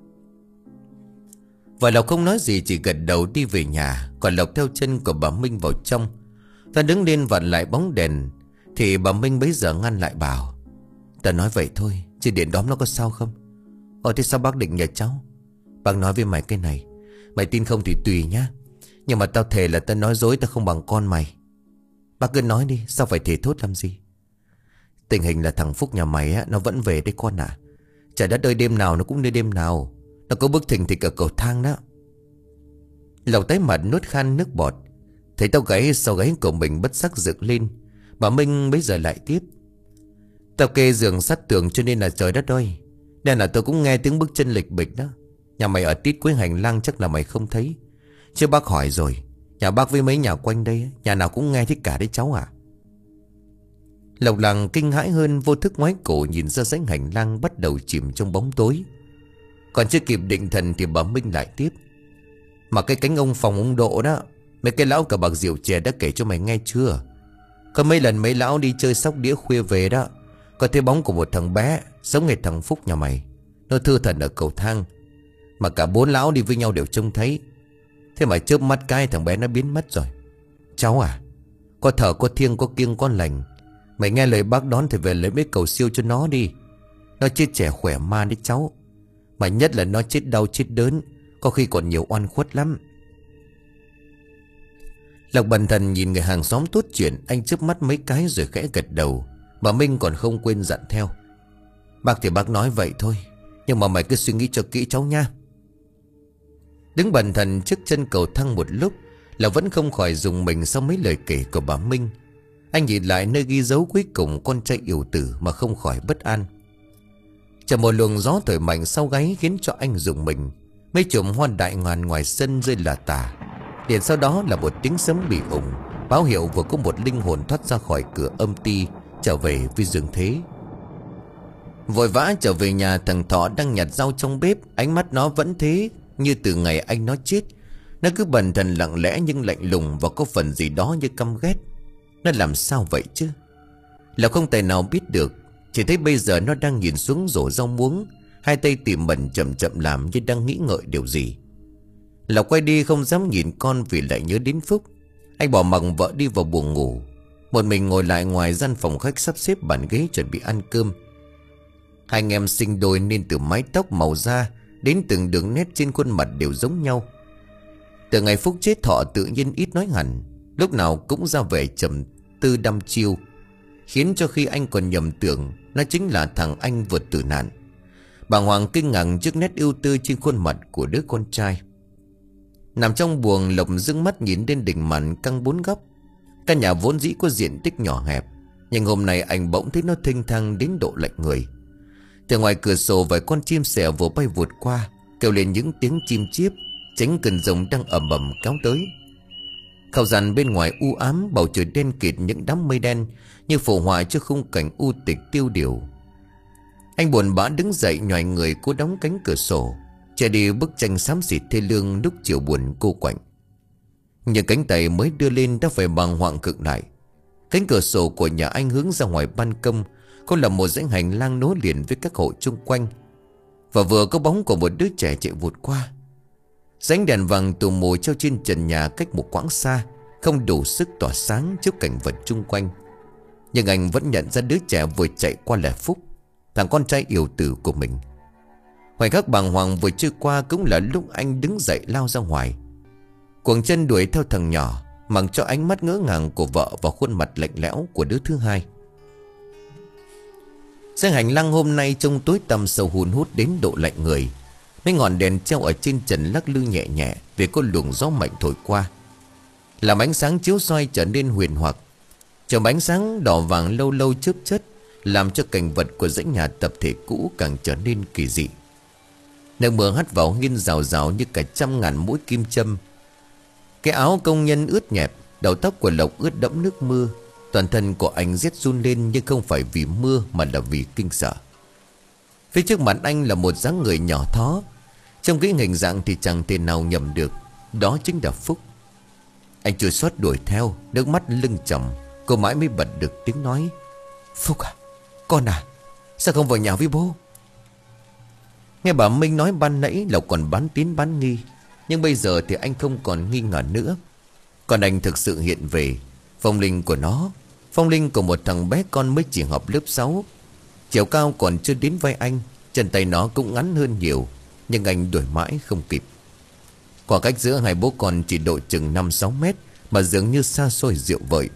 Vợ Lộc không nói gì, chỉ gật đầu đi về nhà. Còn Lộc theo chân của bà Minh vào trong. Ta đứng lên vặn lại bóng đèn thì bà Minh bấy giờ ngăn lại bảo: "Ta nói vậy thôi, chứ điện đóm nó có sao không?" "Ồ, thế sao bác định nhờ cháu?" "Bác nói với mày cái này, mày tin không thì tùy nhá, nhưng mà tao thề là tao nói dối, tao không bằng con mày." "Bác cứ nói đi, sao phải thề thốt làm gì?" "Tình hình là thằng Phúc nhà mày á, nó vẫn về đấy con à. Trời đất ơi, đêm nào nó cũng như đêm nào. Nó có bước thình thịch ở cầu thang đó." Lộc tái mặt nuốt khan nước bọt. Thấy tao gáy sau gáy của mình bất giác dựng lên. Bà Minh bây giờ lại tiếp: "Tao kê giường sát tường cho nên là trời đất ơi, nên là tôi cũng nghe tiếng bước chân lịch bịch đó. Nhà mày ở tít cuối hành lang chắc là mày không thấy. Chứ bác hỏi rồi, nhà bác với mấy nhà quanh đây, nhà nào cũng nghe thấy cả đấy cháu à." Lộc làng kinh hãi hơn, vô thức ngoái cổ nhìn ra dãy hành lang bắt đầu chìm trong bóng tối. Còn chưa kịp định thần thì bà Minh lại tiếp: "Mà cái cánh ông Phòng ông Độ đó, mấy cái lão cờ bạc rượu chè đã kể cho mày nghe chưa? Có mấy lần mấy lão đi chơi sóc đĩa khuya về đó, có thấy bóng của một thằng bé giống hệt thằng Phúc nhà mày. Nó thưa thần ở cầu thang, mà cả bốn lão đi với nhau đều trông thấy. Thế mà chớp mắt cái thằng bé nó biến mất rồi. Cháu à, có thở có thiêng có kiêng có lành, mày nghe lời bác đón thì về lấy mấy cầu siêu cho nó đi. Nó chết trẻ khỏe ma đấy cháu. Mà nhất là nó chết đau chết đớn, có khi còn nhiều oan khuất lắm." Lộc bần thần nhìn người hàng xóm tốt chuyện, anh chớp mắt mấy cái rồi khẽ gật đầu. Bà Minh còn không quên dặn theo: "Bác thì bác nói vậy thôi, nhưng mà mày cứ suy nghĩ cho kỹ cháu nha." Đứng bần thần trước chân cầu thang một lúc là vẫn không khỏi rùng mình sau mấy lời kể của bà Minh. Anh nhìn lại nơi ghi dấu cuối cùng con trai yểu tử mà không khỏi bất an. Chợt một luồng gió thổi mạnh sau gáy khiến cho anh rùng mình. Mấy chùm hoa đại ngàn ngoài sân rơi lả tả. Liền sau đó là một tiếng sấm bị ủng, báo hiệu vừa có một linh hồn thoát ra khỏi cửa âm ti, trở về với dương thế. Vội vã trở về nhà, thằng Thọ đang nhặt rau trong bếp. Ánh mắt nó vẫn thế như từ ngày anh nó chết. Nó cứ bần thần lặng lẽ nhưng lạnh lùng, và có phần gì đó như căm ghét. Nó làm sao vậy chứ? Là không tài nào biết được. Chỉ thấy bây giờ nó đang nhìn xuống rổ rau muống, hai tay tỉ mẩn chậm chậm làm như đang nghĩ ngợi điều gì. Lộc quay đi không dám nhìn con vì lại nhớ đến Phúc. Anh bỏ mặc vợ đi vào buồng ngủ, một mình ngồi lại ngoài gian phòng khách sắp xếp bàn ghế chuẩn bị ăn cơm. Hai anh em sinh đôi nên từ mái tóc màu da đến từng đường nét trên khuôn mặt đều giống nhau. Từ ngày Phúc chết, Thọ tự nhiên ít nói hẳn, lúc nào cũng ra vẻ trầm tư đăm chiêu, khiến cho khi anh còn nhầm tưởng nó chính là thằng anh vượt tử nạn. Bà Hoàng kinh ngạc trước nét ưu tư trên khuôn mặt của đứa con trai. Nằm trong buồng, Lộc dưng mắt nhìn lên đỉnh màn căng bốn góc. Căn nhà vốn dĩ có diện tích nhỏ hẹp, nhưng hôm nay anh bỗng thấy nó thênh thang đến độ lạnh người. Từ ngoài cửa sổ vài con chim sẻ vừa bay vụt qua, kêu lên những tiếng chim chiếp, tránh cơn giông đang ầm ầm kéo tới. Không gian bên ngoài u ám, bầu trời đen kịt những đám mây đen như phù họa cho khung cảnh u tịch tiêu điều. Anh buồn bã đứng dậy, nhoài người cố đóng cánh cửa sổ, che đi bức tranh xám xịt thê lương lúc chiều buồn cô quạnh. Nhưng cánh tay mới đưa lên đã phải bàng hoàng cực lại. Cánh cửa sổ của nhà anh hướng ra ngoài ban công, có là một dãy hành lang nối liền với các hộ chung quanh, và vừa có bóng của một đứa trẻ chạy vụt qua. Rãnh đèn vàng tù mù treo trên trần nhà cách một quãng xa không đủ sức tỏa sáng trước cảnh vật chung quanh. Nhưng anh vẫn nhận ra đứa trẻ vừa chạy qua là Phúc, thằng con trai yểu tử của mình. Khoảnh khắc bàng hoàng vừa trôi qua cũng là lúc anh đứng dậy lao ra ngoài, cuồng chân đuổi theo thằng nhỏ, mặc cho ánh mắt ngỡ ngàng của vợ và khuôn mặt lạnh lẽo của đứa thứ hai. Dãy hành lang hôm nay trông tối tăm sâu hun hút đến độ lạnh người. Mấy ngọn đèn treo ở trên trần lắc lư nhẹ nhẹ vì có luồng gió mạnh thổi qua, làm ánh sáng chiếu soi trở nên huyền hoặc. Chòm ánh sáng đỏ vàng lâu lâu chớp chớp, làm cho cảnh vật của dãy nhà tập thể cũ càng trở nên kỳ dị. Nước mưa hắt vào nghiêng rào rào như cả trăm ngàn mũi kim châm. Cái áo công nhân ướt nhẹp, đầu tóc của Lộc ướt đẫm nước mưa. Toàn thân của anh rét run lên, nhưng không phải vì mưa mà là vì kinh sợ. Phía trước mặt anh là một dáng người nhỏ thó, trong cái hình dạng thì chẳng thể nào nhầm được, đó chính là Phúc. Anh chưa xót đuổi theo, nước mắt lưng chồng, cô mãi mới bật được tiếng nói: "Phúc à, con à, sao không vào nhà với bố?" Nghe bà Minh nói ban nãy, Lộc còn bán tín bán nghi, nhưng bây giờ thì anh không còn nghi ngờ nữa. Còn anh thực sự hiện về, phong linh của nó, phong linh của một thằng bé con mới chỉ học lớp sáu. Chiều cao còn chưa đến vai anh, chân tay nó cũng ngắn hơn nhiều, nhưng anh đuổi mãi không kịp. Khoảng cách giữa hai bố con chỉ độ chừng năm sáu mét, mà dường như xa xôi diệu vời.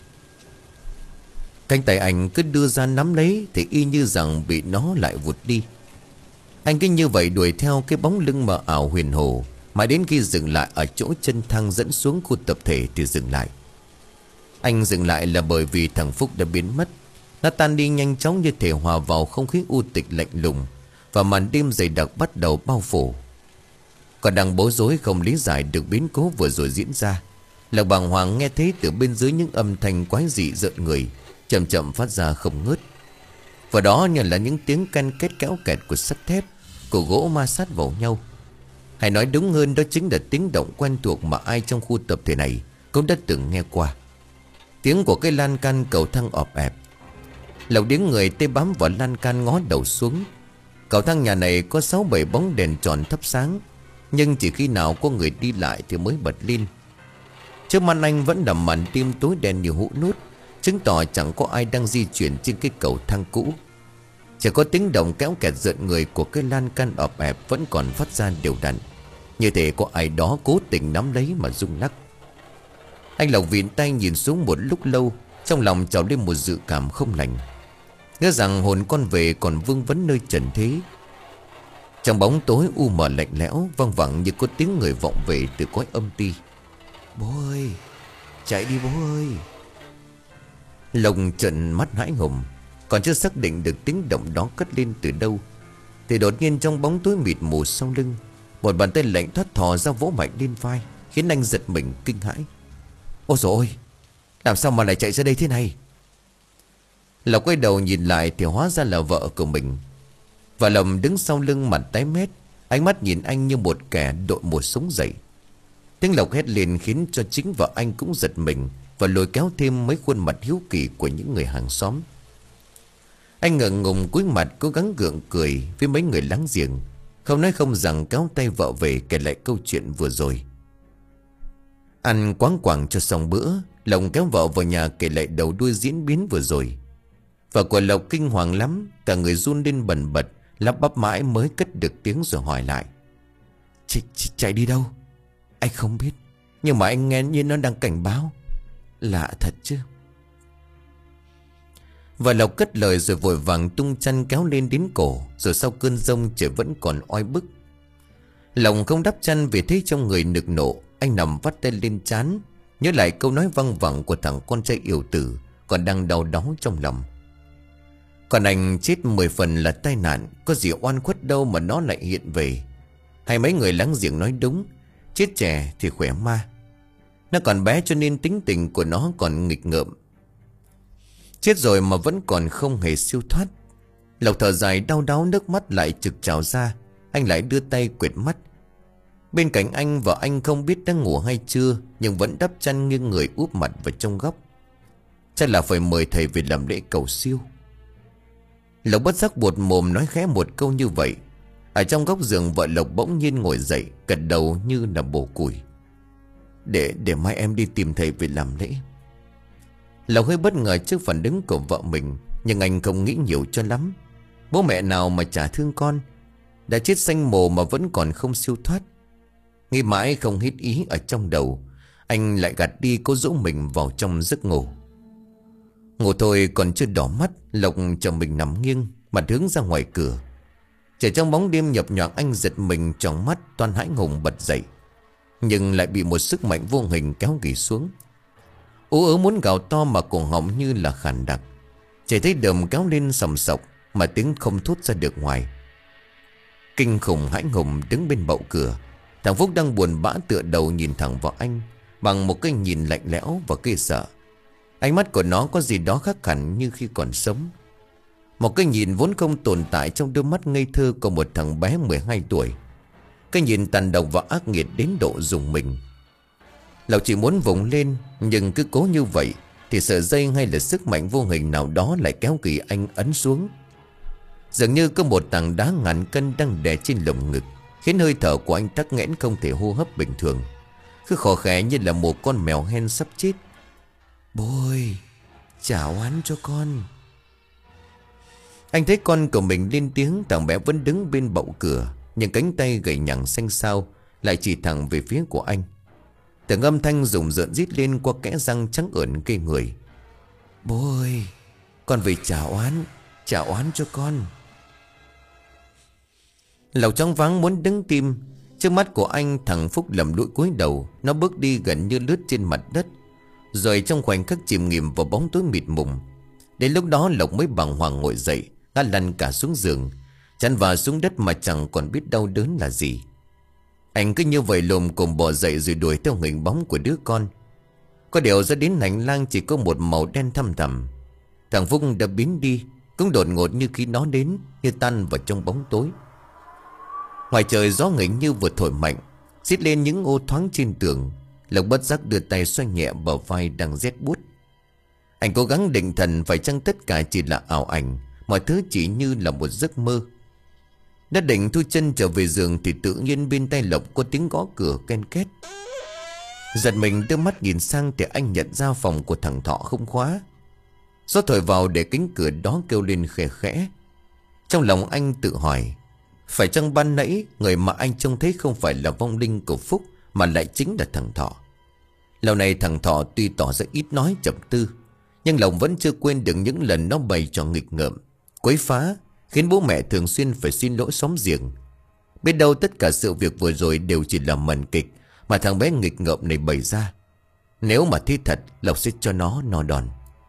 Cánh tay anh cứ đưa ra nắm lấy thì y như rằng bị nó lại vụt đi. Anh cứ như vậy đuổi theo cái bóng lưng mờ ảo huyền hồ, mãi đến khi dừng lại ở chỗ chân thang dẫn xuống khu tập thể thì dừng lại. Anh dừng lại là bởi vì thằng Phúc đã biến mất. Nó tan đi nhanh chóng như thể hòa vào không khí u tịch lạnh lùng, và màn đêm dày đặc bắt đầu bao phủ. Còn đang bối rối không lý giải được biến cố vừa rồi diễn ra, Lộc bàng hoàng nghe thấy từ bên dưới những âm thanh quái dị rợn người chậm chậm phát ra không ngớt. Và đó như là những tiếng can két kéo kẹt của sắt thép, của gỗ ma sát vào nhau. Hay nói đúng hơn, đó chính là tiếng động quen thuộc mà ai trong khu tập thể này cũng đã từng nghe qua. Tiếng của cái lan can cầu thang ọp ẹp. Lộc điếng người tê bám vào lan can ngó đầu xuống. Cầu thang nhà này có sáu bảy bóng đèn tròn thắp sáng, nhưng chỉ khi nào có người đi lại thì mới bật lên. Trước mặt anh vẫn là màn đêm tối đen như hũ nút, chứng tỏ chẳng có ai đang di chuyển trên cái cầu thang cũ. Chỉ có tiếng động kéo kẹt rợn người của cái lan can ọp ẹp vẫn còn phát ra đều đặn, như thể có ai đó cố tình nắm lấy mà rung lắc. Anh Lộc vịn tay nhìn xuống một lúc lâu, trong lòng trào lên một dự cảm không lành. Ngỡ rằng hồn con về còn vương vấn nơi trần thế. Trong bóng tối u mờ lạnh lẽo, văng vẳng như có tiếng người vọng về từ cõi âm ti. Bố ơi, chạy đi bố ơi. Lộc trợn mắt hãi hùng, còn chưa xác định được tiếng động đó cất lên từ đâu, thì đột nhiên trong bóng tối mịt mù sau lưng, một bàn tay lạnh thoát thò ra vỗ mạnh lên vai, khiến anh giật mình kinh hãi. Ôi dồi ôi, làm sao mà lại chạy ra đây thế này? Lộc quay đầu nhìn lại thì hóa ra là vợ của mình. Và Lộc đứng sau lưng mặt tái mét, ánh mắt nhìn anh như một kẻ đội một súng dậy. Tiếng Lộc hét lên khiến cho chính vợ anh cũng giật mình, và lôi kéo thêm mấy khuôn mặt hiếu kỳ của những người hàng xóm. Anh ngượng ngùng cúi mặt cố gắng gượng cười với mấy người láng giềng, không nói không rằng kéo tay vợ về kể lại câu chuyện vừa rồi. Ăn quáng quàng cho xong bữa, Lộc kéo vợ vào nhà kể lại đầu đuôi diễn biến vừa rồi. Vợ của Lộc kinh hoàng lắm, cả người run lên bần bật, lắp bắp mãi mới cất được tiếng rồi hỏi lại. Ch ch chạy đi đâu? Anh không biết, nhưng mà anh nghe như nó đang cảnh báo. Lạ thật chứ. Và Lộc cất lời rồi vội vàng tung chăn kéo lên đến cổ, rồi sau cơn giông trời vẫn còn oi bức. Lộc không đắp chăn vì thấy trong người nực nộ. Anh nằm vắt tay lên trán, nhớ lại câu nói văng vẳng của thằng con trai yêu tử, còn đang đau đáu trong lòng. Còn anh chết mười phần là tai nạn, có gì oan khuất đâu mà nó lại hiện về. Hay mấy người láng giềng nói đúng, chết trẻ thì khỏe ma. Nó còn bé cho nên tính tình của nó còn nghịch ngợm. Chết rồi mà vẫn còn không hề siêu thoát. Lộc thở dài đau đáu, nước mắt lại trực trào ra. Anh lại đưa tay quệt mắt. Bên cạnh anh, vợ anh không biết đang ngủ hay chưa, nhưng vẫn đắp chăn nghiêng người úp mặt vào trong góc. Chắc là phải mời thầy về làm lễ cầu siêu. Lộc bất giác buột mồm nói khẽ một câu như vậy. Ở trong góc giường, vợ Lộc bỗng nhiên ngồi dậy, gật đầu như là bổ củi. Để để mai em đi tìm thầy về làm lễ. Lộc hơi bất ngờ trước phản ứng của vợ mình, nhưng anh không nghĩ nhiều cho lắm. Bố mẹ nào mà chả thương con, đã chết sanh mồ mà vẫn còn không siêu thoát. Nghĩ mãi không hết ý ở trong đầu, anh lại gạt đi cố dỗ mình vào trong giấc ngủ. Ngủ thôi còn chưa đỏ mắt, Lộc cho mình nằm nghiêng, mặt hướng ra ngoài cửa. Chỉ trong bóng đêm nhập nhọn, anh giật mình tròn mắt, toan hãi hùng bật dậy, nhưng lại bị một sức mạnh vô hình kéo ghì xuống. Ú ớ muốn gào to mà cổ họng như là khàn đặc. Chỉ thấy đờm kéo lên sầm sộc mà tiếng không thốt ra được ngoài. Kinh khủng hãi hùng đứng bên bậu cửa. Thằng Phúc đang buồn bã tựa đầu nhìn thẳng vào anh bằng một cái nhìn lạnh lẽo và ghê sợ. Ánh mắt của nó có gì đó khác hẳn như khi còn sống. Một cái nhìn vốn không tồn tại trong đôi mắt ngây thơ của một thằng bé mười hai tuổi. Cái nhìn tàn độc và ác nghiệt đến độ rùng mình. Lộc chỉ muốn vùng lên, nhưng cứ cố như vậy thì sợi dây hay là sức mạnh vô hình nào đó lại kéo kỳ anh ấn xuống. Dường như có một tảng đá ngàn cân đang đè trên lồng ngực, khiến hơi thở của anh tắc nghẽn không thể hô hấp bình thường, cứ khò khẽ như là một con mèo hen sắp chết. Bố ơi, trả oán cho con. Anh thấy con của mình lên tiếng. Thằng bé vẫn đứng bên bậu cửa, nhưng cánh tay gầy nhẳng xanh xao lại chỉ thẳng về phía của anh. Từng âm thanh rùng rợn rít lên qua kẽ răng trắng ởn gây người. Bố ơi, con về trả oán, trả oán cho con. Lộc choáng váng muốn đứng tim. Trước mắt của anh, thằng Phúc lầm lũi cúi đầu. Nó bước đi gần như lướt trên mặt đất, rồi trong khoảnh khắc chìm nghỉm vào bóng tối mịt mùng. Đến lúc đó Lộc mới bàng hoàng ngồi dậy, ngã lăn cả xuống giường, chăn vào xuống đất mà chẳng còn biết đau đớn là gì. Anh cứ như vậy lồm cồm bò dậy rồi đuổi theo hình bóng của đứa con. Có điều ra đến hành lang chỉ có một màu đen thăm thẳm. Thằng Phúc đã biến đi, cũng đột ngột như khi nó đến, như tan vào trong bóng tối. Ngoài trời gió nghỉnh như vừa thổi mạnh, xít lên những ô thoáng trên tường. Lộc bất giác đưa tay xoay nhẹ bờ vai đang rét buốt. Anh cố gắng định thần, phải chăng tất cả chỉ là ảo ảnh, mọi thứ chỉ như là một giấc mơ. Đã định thu chân trở về giường thì tự nhiên bên tay Lộc có tiếng gõ cửa ken két. Giật mình đưa mắt nhìn sang thì anh nhận ra phòng của thằng Thọ không khóa. Gió thổi vào để cánh cửa đó kêu lên khẽ khẽ. Trong lòng anh tự hỏi, phải chăng ban nãy người mà anh trông thấy không phải là vong linh của Phúc, mà lại chính là thằng Thọ. Lâu nay thằng Thọ tuy tỏ ra ít nói chậm tư, nhưng lòng vẫn chưa quên được những lần nó bày trò nghịch ngợm, quấy phá, khiến bố mẹ thường xuyên phải xin lỗi xóm giềng. Biết đâu tất cả sự việc vừa rồi đều chỉ là màn kịch mà thằng bé nghịch ngợm này bày ra. Nếu mà thi thật, Lộc sẽ cho nó no đòn.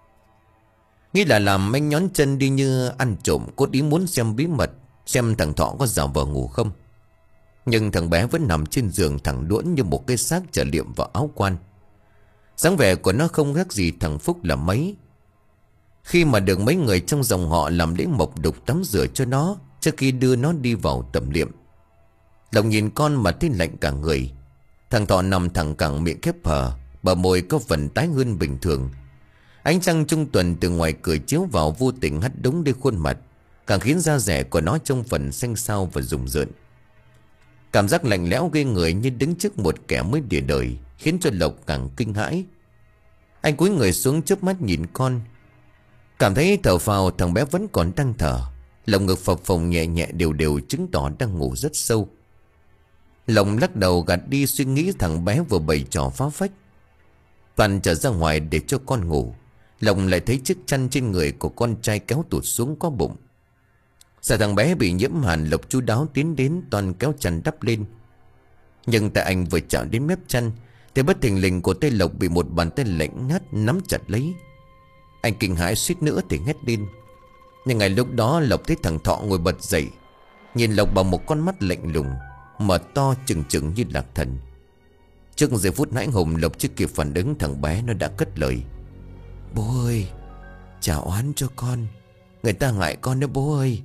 Nghĩ là làm, anh nhón chân đi như ăn trộm, cốt ý muốn xem bí mật, xem thằng Thọ có giả vờ ngủ không. Nhưng thằng bé vẫn nằm trên giường thẳng đuỗn như một cái xác chở liệm vào áo quan. Dáng vẻ của nó không khác gì thằng Phúc là mấy. Khi mà được mấy người trong dòng họ làm lễ mộc đục tắm rửa cho nó trước khi đưa nó đi vào tẩm liệm. Lòng nhìn con mà thấy lạnh cả người. Thằng Thọ nằm thẳng cẳng, miệng khép hờ, bờ môi có phần tái hơn bình thường. Ánh trăng trung tuần từ ngoài cửa chiếu vào vô tình hắt đúng lên khuôn mặt, càng khiến da dẻ của nó trông phần xanh xao và rùng rợn. Cảm giác lạnh lẽo ghê người như đứng trước một kẻ mới đìa đời, khiến cho Lộc càng kinh hãi. Anh cúi người xuống chớp mắt nhìn con. Cảm thấy thở phào, thằng bé vẫn còn đang thở. Lồng ngực phập phồng nhẹ nhẹ đều đều, chứng tỏ đang ngủ rất sâu. Lòng lắc đầu gạt đi suy nghĩ thằng bé vừa bày trò phá phách. Toàn trở ra ngoài để cho con ngủ, Lòng lại thấy chiếc chăn trên người của con trai kéo tụt xuống có bụng. Sợ thằng bé bị nhiễm hàn, Lộc chu đáo tiến đến Toàn kéo chăn đắp lên. Nhưng tại anh vừa chạm đến mép chăn thì bất thình lình của tay Lộc bị một bàn tay lạnh ngắt nắm chặt lấy. Anh kinh hãi suýt nữa thì hét lên. Nhưng ngay lúc đó Lộc thấy thằng Thọ ngồi bật dậy, nhìn Lộc bằng một con mắt lạnh lùng, mở to trừng trừng như lạc thần. Trước giây phút nãy hùng, Lộc chưa kịp phản ứng, thằng bé nó đã cất lời: "Bố ơi, trả oán cho con, người ta ngại con đó bố ơi."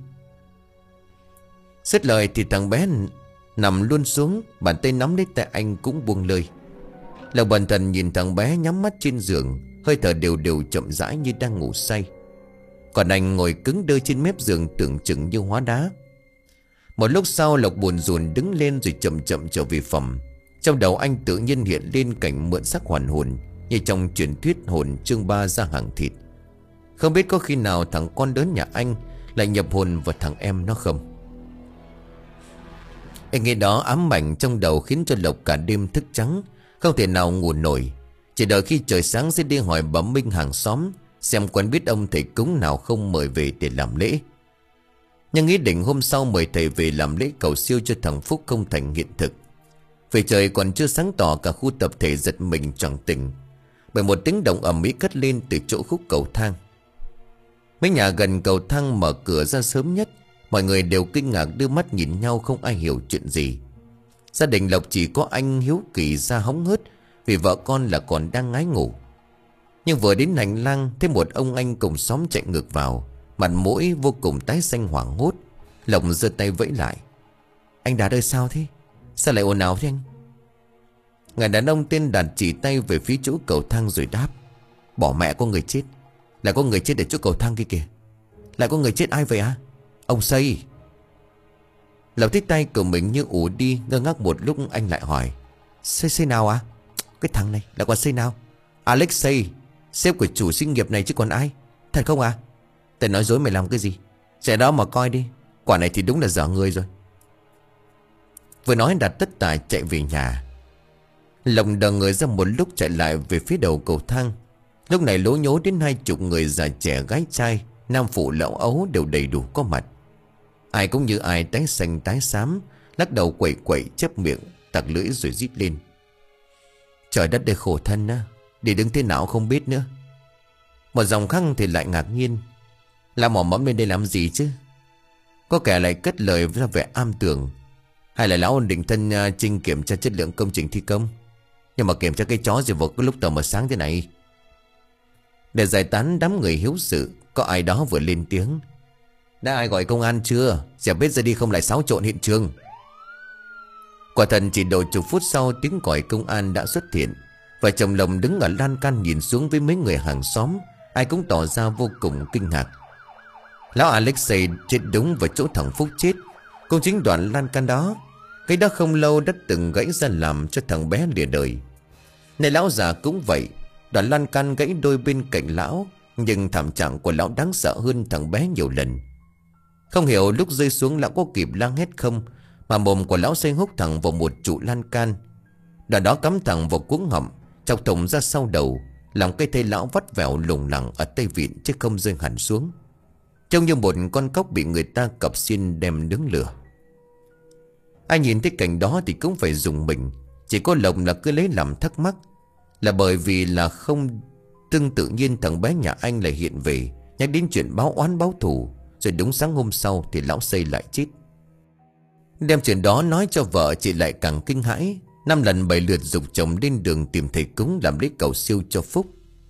Dứt lời thì thằng bé nằm luôn xuống, bàn tay nắm lấy tay anh cũng buông lơi. Lộc bần thần nhìn thằng bé nhắm mắt trên giường, hơi thở đều đều chậm rãi như đang ngủ say. Còn anh ngồi cứng đơ trên mép giường tưởng chừng như hóa đá. Một lúc sau Lộc buồn rùn đứng lên rồi chậm chậm trở về phòng. Trong đầu anh tự nhiên hiện lên cảnh mượn xác hoàn hồn, như trong truyền thuyết hồn chương ba ra hàng thịt. Không biết có khi nào thằng con lớn nhà anh lại nhập hồn vào thằng em nó không. Anh nghe đó ám ảnh trong đầu khiến cho Lộc cả đêm thức trắng, không thể nào ngủ nổi. Chỉ đợi khi trời sáng sẽ đi hỏi bà Minh hàng xóm xem quen biết ông thầy cúng nào không mời về để làm lễ. Nhưng ý định hôm sau mời thầy về làm lễ cầu siêu cho thằng Phúc không thành hiện thực. Vì trời còn chưa sáng tỏ, cả khu tập thể giật mình choàng tỉnh bởi một tiếng động ầm ĩ cất lên từ chỗ khúc cầu thang. Mấy nhà gần cầu thang mở cửa ra sớm nhất, mọi người đều kinh ngạc đưa mắt nhìn nhau, không ai hiểu chuyện gì. Gia đình Lộc chỉ có anh hiếu kỳ ra hóng hớt vì vợ con là còn đang ngái ngủ. Nhưng vừa đến hành lang thấy một ông anh cùng xóm chạy ngược vào, mặt mũi vô cùng tái xanh hoảng hốt. Lộc giơ tay vẫy lại: "Anh Đạt ơi, sao thế? Sao lại ồn ào thế anh?" Người đàn ông tên Đạt chỉ tay về phía chỗ cầu thang rồi đáp: "Bỏ mẹ, có người chết. Lại có người chết ở chỗ cầu thang kia kìa." "Lại có người chết ai vậy à?" "Ông Xây." Lộc thích tay của mình như ù đi, ngơ ngác một lúc anh lại hỏi: Xây Xây nào à? Cái thằng này là con Xây nào? Alex Xây, sếp của chủ xí nghiệp này chứ còn ai. Thật không à? Tao nói dối mày làm cái gì? Chạy đó mà coi đi, quả này thì đúng là dở người rồi. Vừa nói Đạt tất tả chạy về nhà. Lộc đờ người ra một lúc chạy lại về phía đầu cầu thang. Lúc này lố nhố đến hai chục người già trẻ gái trai, nam phụ lão ấu đều đầy đủ có mặt. Ai cũng như ai tái xanh tái xám, lắc đầu quẩy quẩy chép miệng, tặc lưỡi rồi rít lên: "Trời đất đây khổ thân á, đi đứng thế nào không biết nữa." Một dòng khác thì lại ngạc nhiên: "Làm mỏ mẫm lên đây làm gì chứ?" Có kẻ lại cất lời ra vẻ am tường: "Hay là lão định thân uh, trinh kiểm tra chất lượng công trình thi công? Nhưng mà kiểm tra cái chó gì vào cái lúc tờ mờ sáng thế này?" Để giải tán đám người hiếu sự, có ai đó vừa lên tiếng: "Đã ai gọi công an chưa? Dẹp bết ra đi không lại xáo trộn hiện trường." Quả thật chỉ độ chục phút sau, tiếng còi công an đã xuất hiện. Vợ chồng Lộc đứng ở lan can nhìn xuống với mấy người hàng xóm, ai cũng tỏ ra vô cùng kinh ngạc. Lão Alexei chết đúng vào chỗ thằng Phúc chết, cũng chính đoạn lan can đó. Cái đó không lâu đã từng gãy ra làm cho thằng bé lìa đời. Này lão già cũng vậy, đoạn lan can gãy đôi bên cạnh lão, nhưng thảm trạng của lão đáng sợ hơn thằng bé nhiều lần. Không hiểu lúc rơi xuống lão có kịp la hét không, mà mồm của lão xây húc thẳng vào một trụ lan can. Đoạn đó cắm thẳng vào cuống họng, chọc thủng ra sau đầu, làm cây thây lão vắt vẻo lủng lẳng ở tay vịn chứ không rơi hẳn xuống, trông như một con cóc bị người ta cặp xiên đem nướng lửa. Ai nhìn thấy cảnh đó thì cũng phải dùng mình. Chỉ có Lộc là cứ lấy làm thắc mắc, là bởi vì là không tương tự nhiên thằng bé nhà anh lại hiện về, nhắc đến chuyện báo oán báo thù, rồi đúng sáng hôm sau thì lão Xây lại chết. Đem chuyện đó nói cho vợ, chị lại càng kinh hãi. Năm lần bảy lượt giục chồng lên đường tìm thầy cúng làm lễ cầu siêu cho Phúc.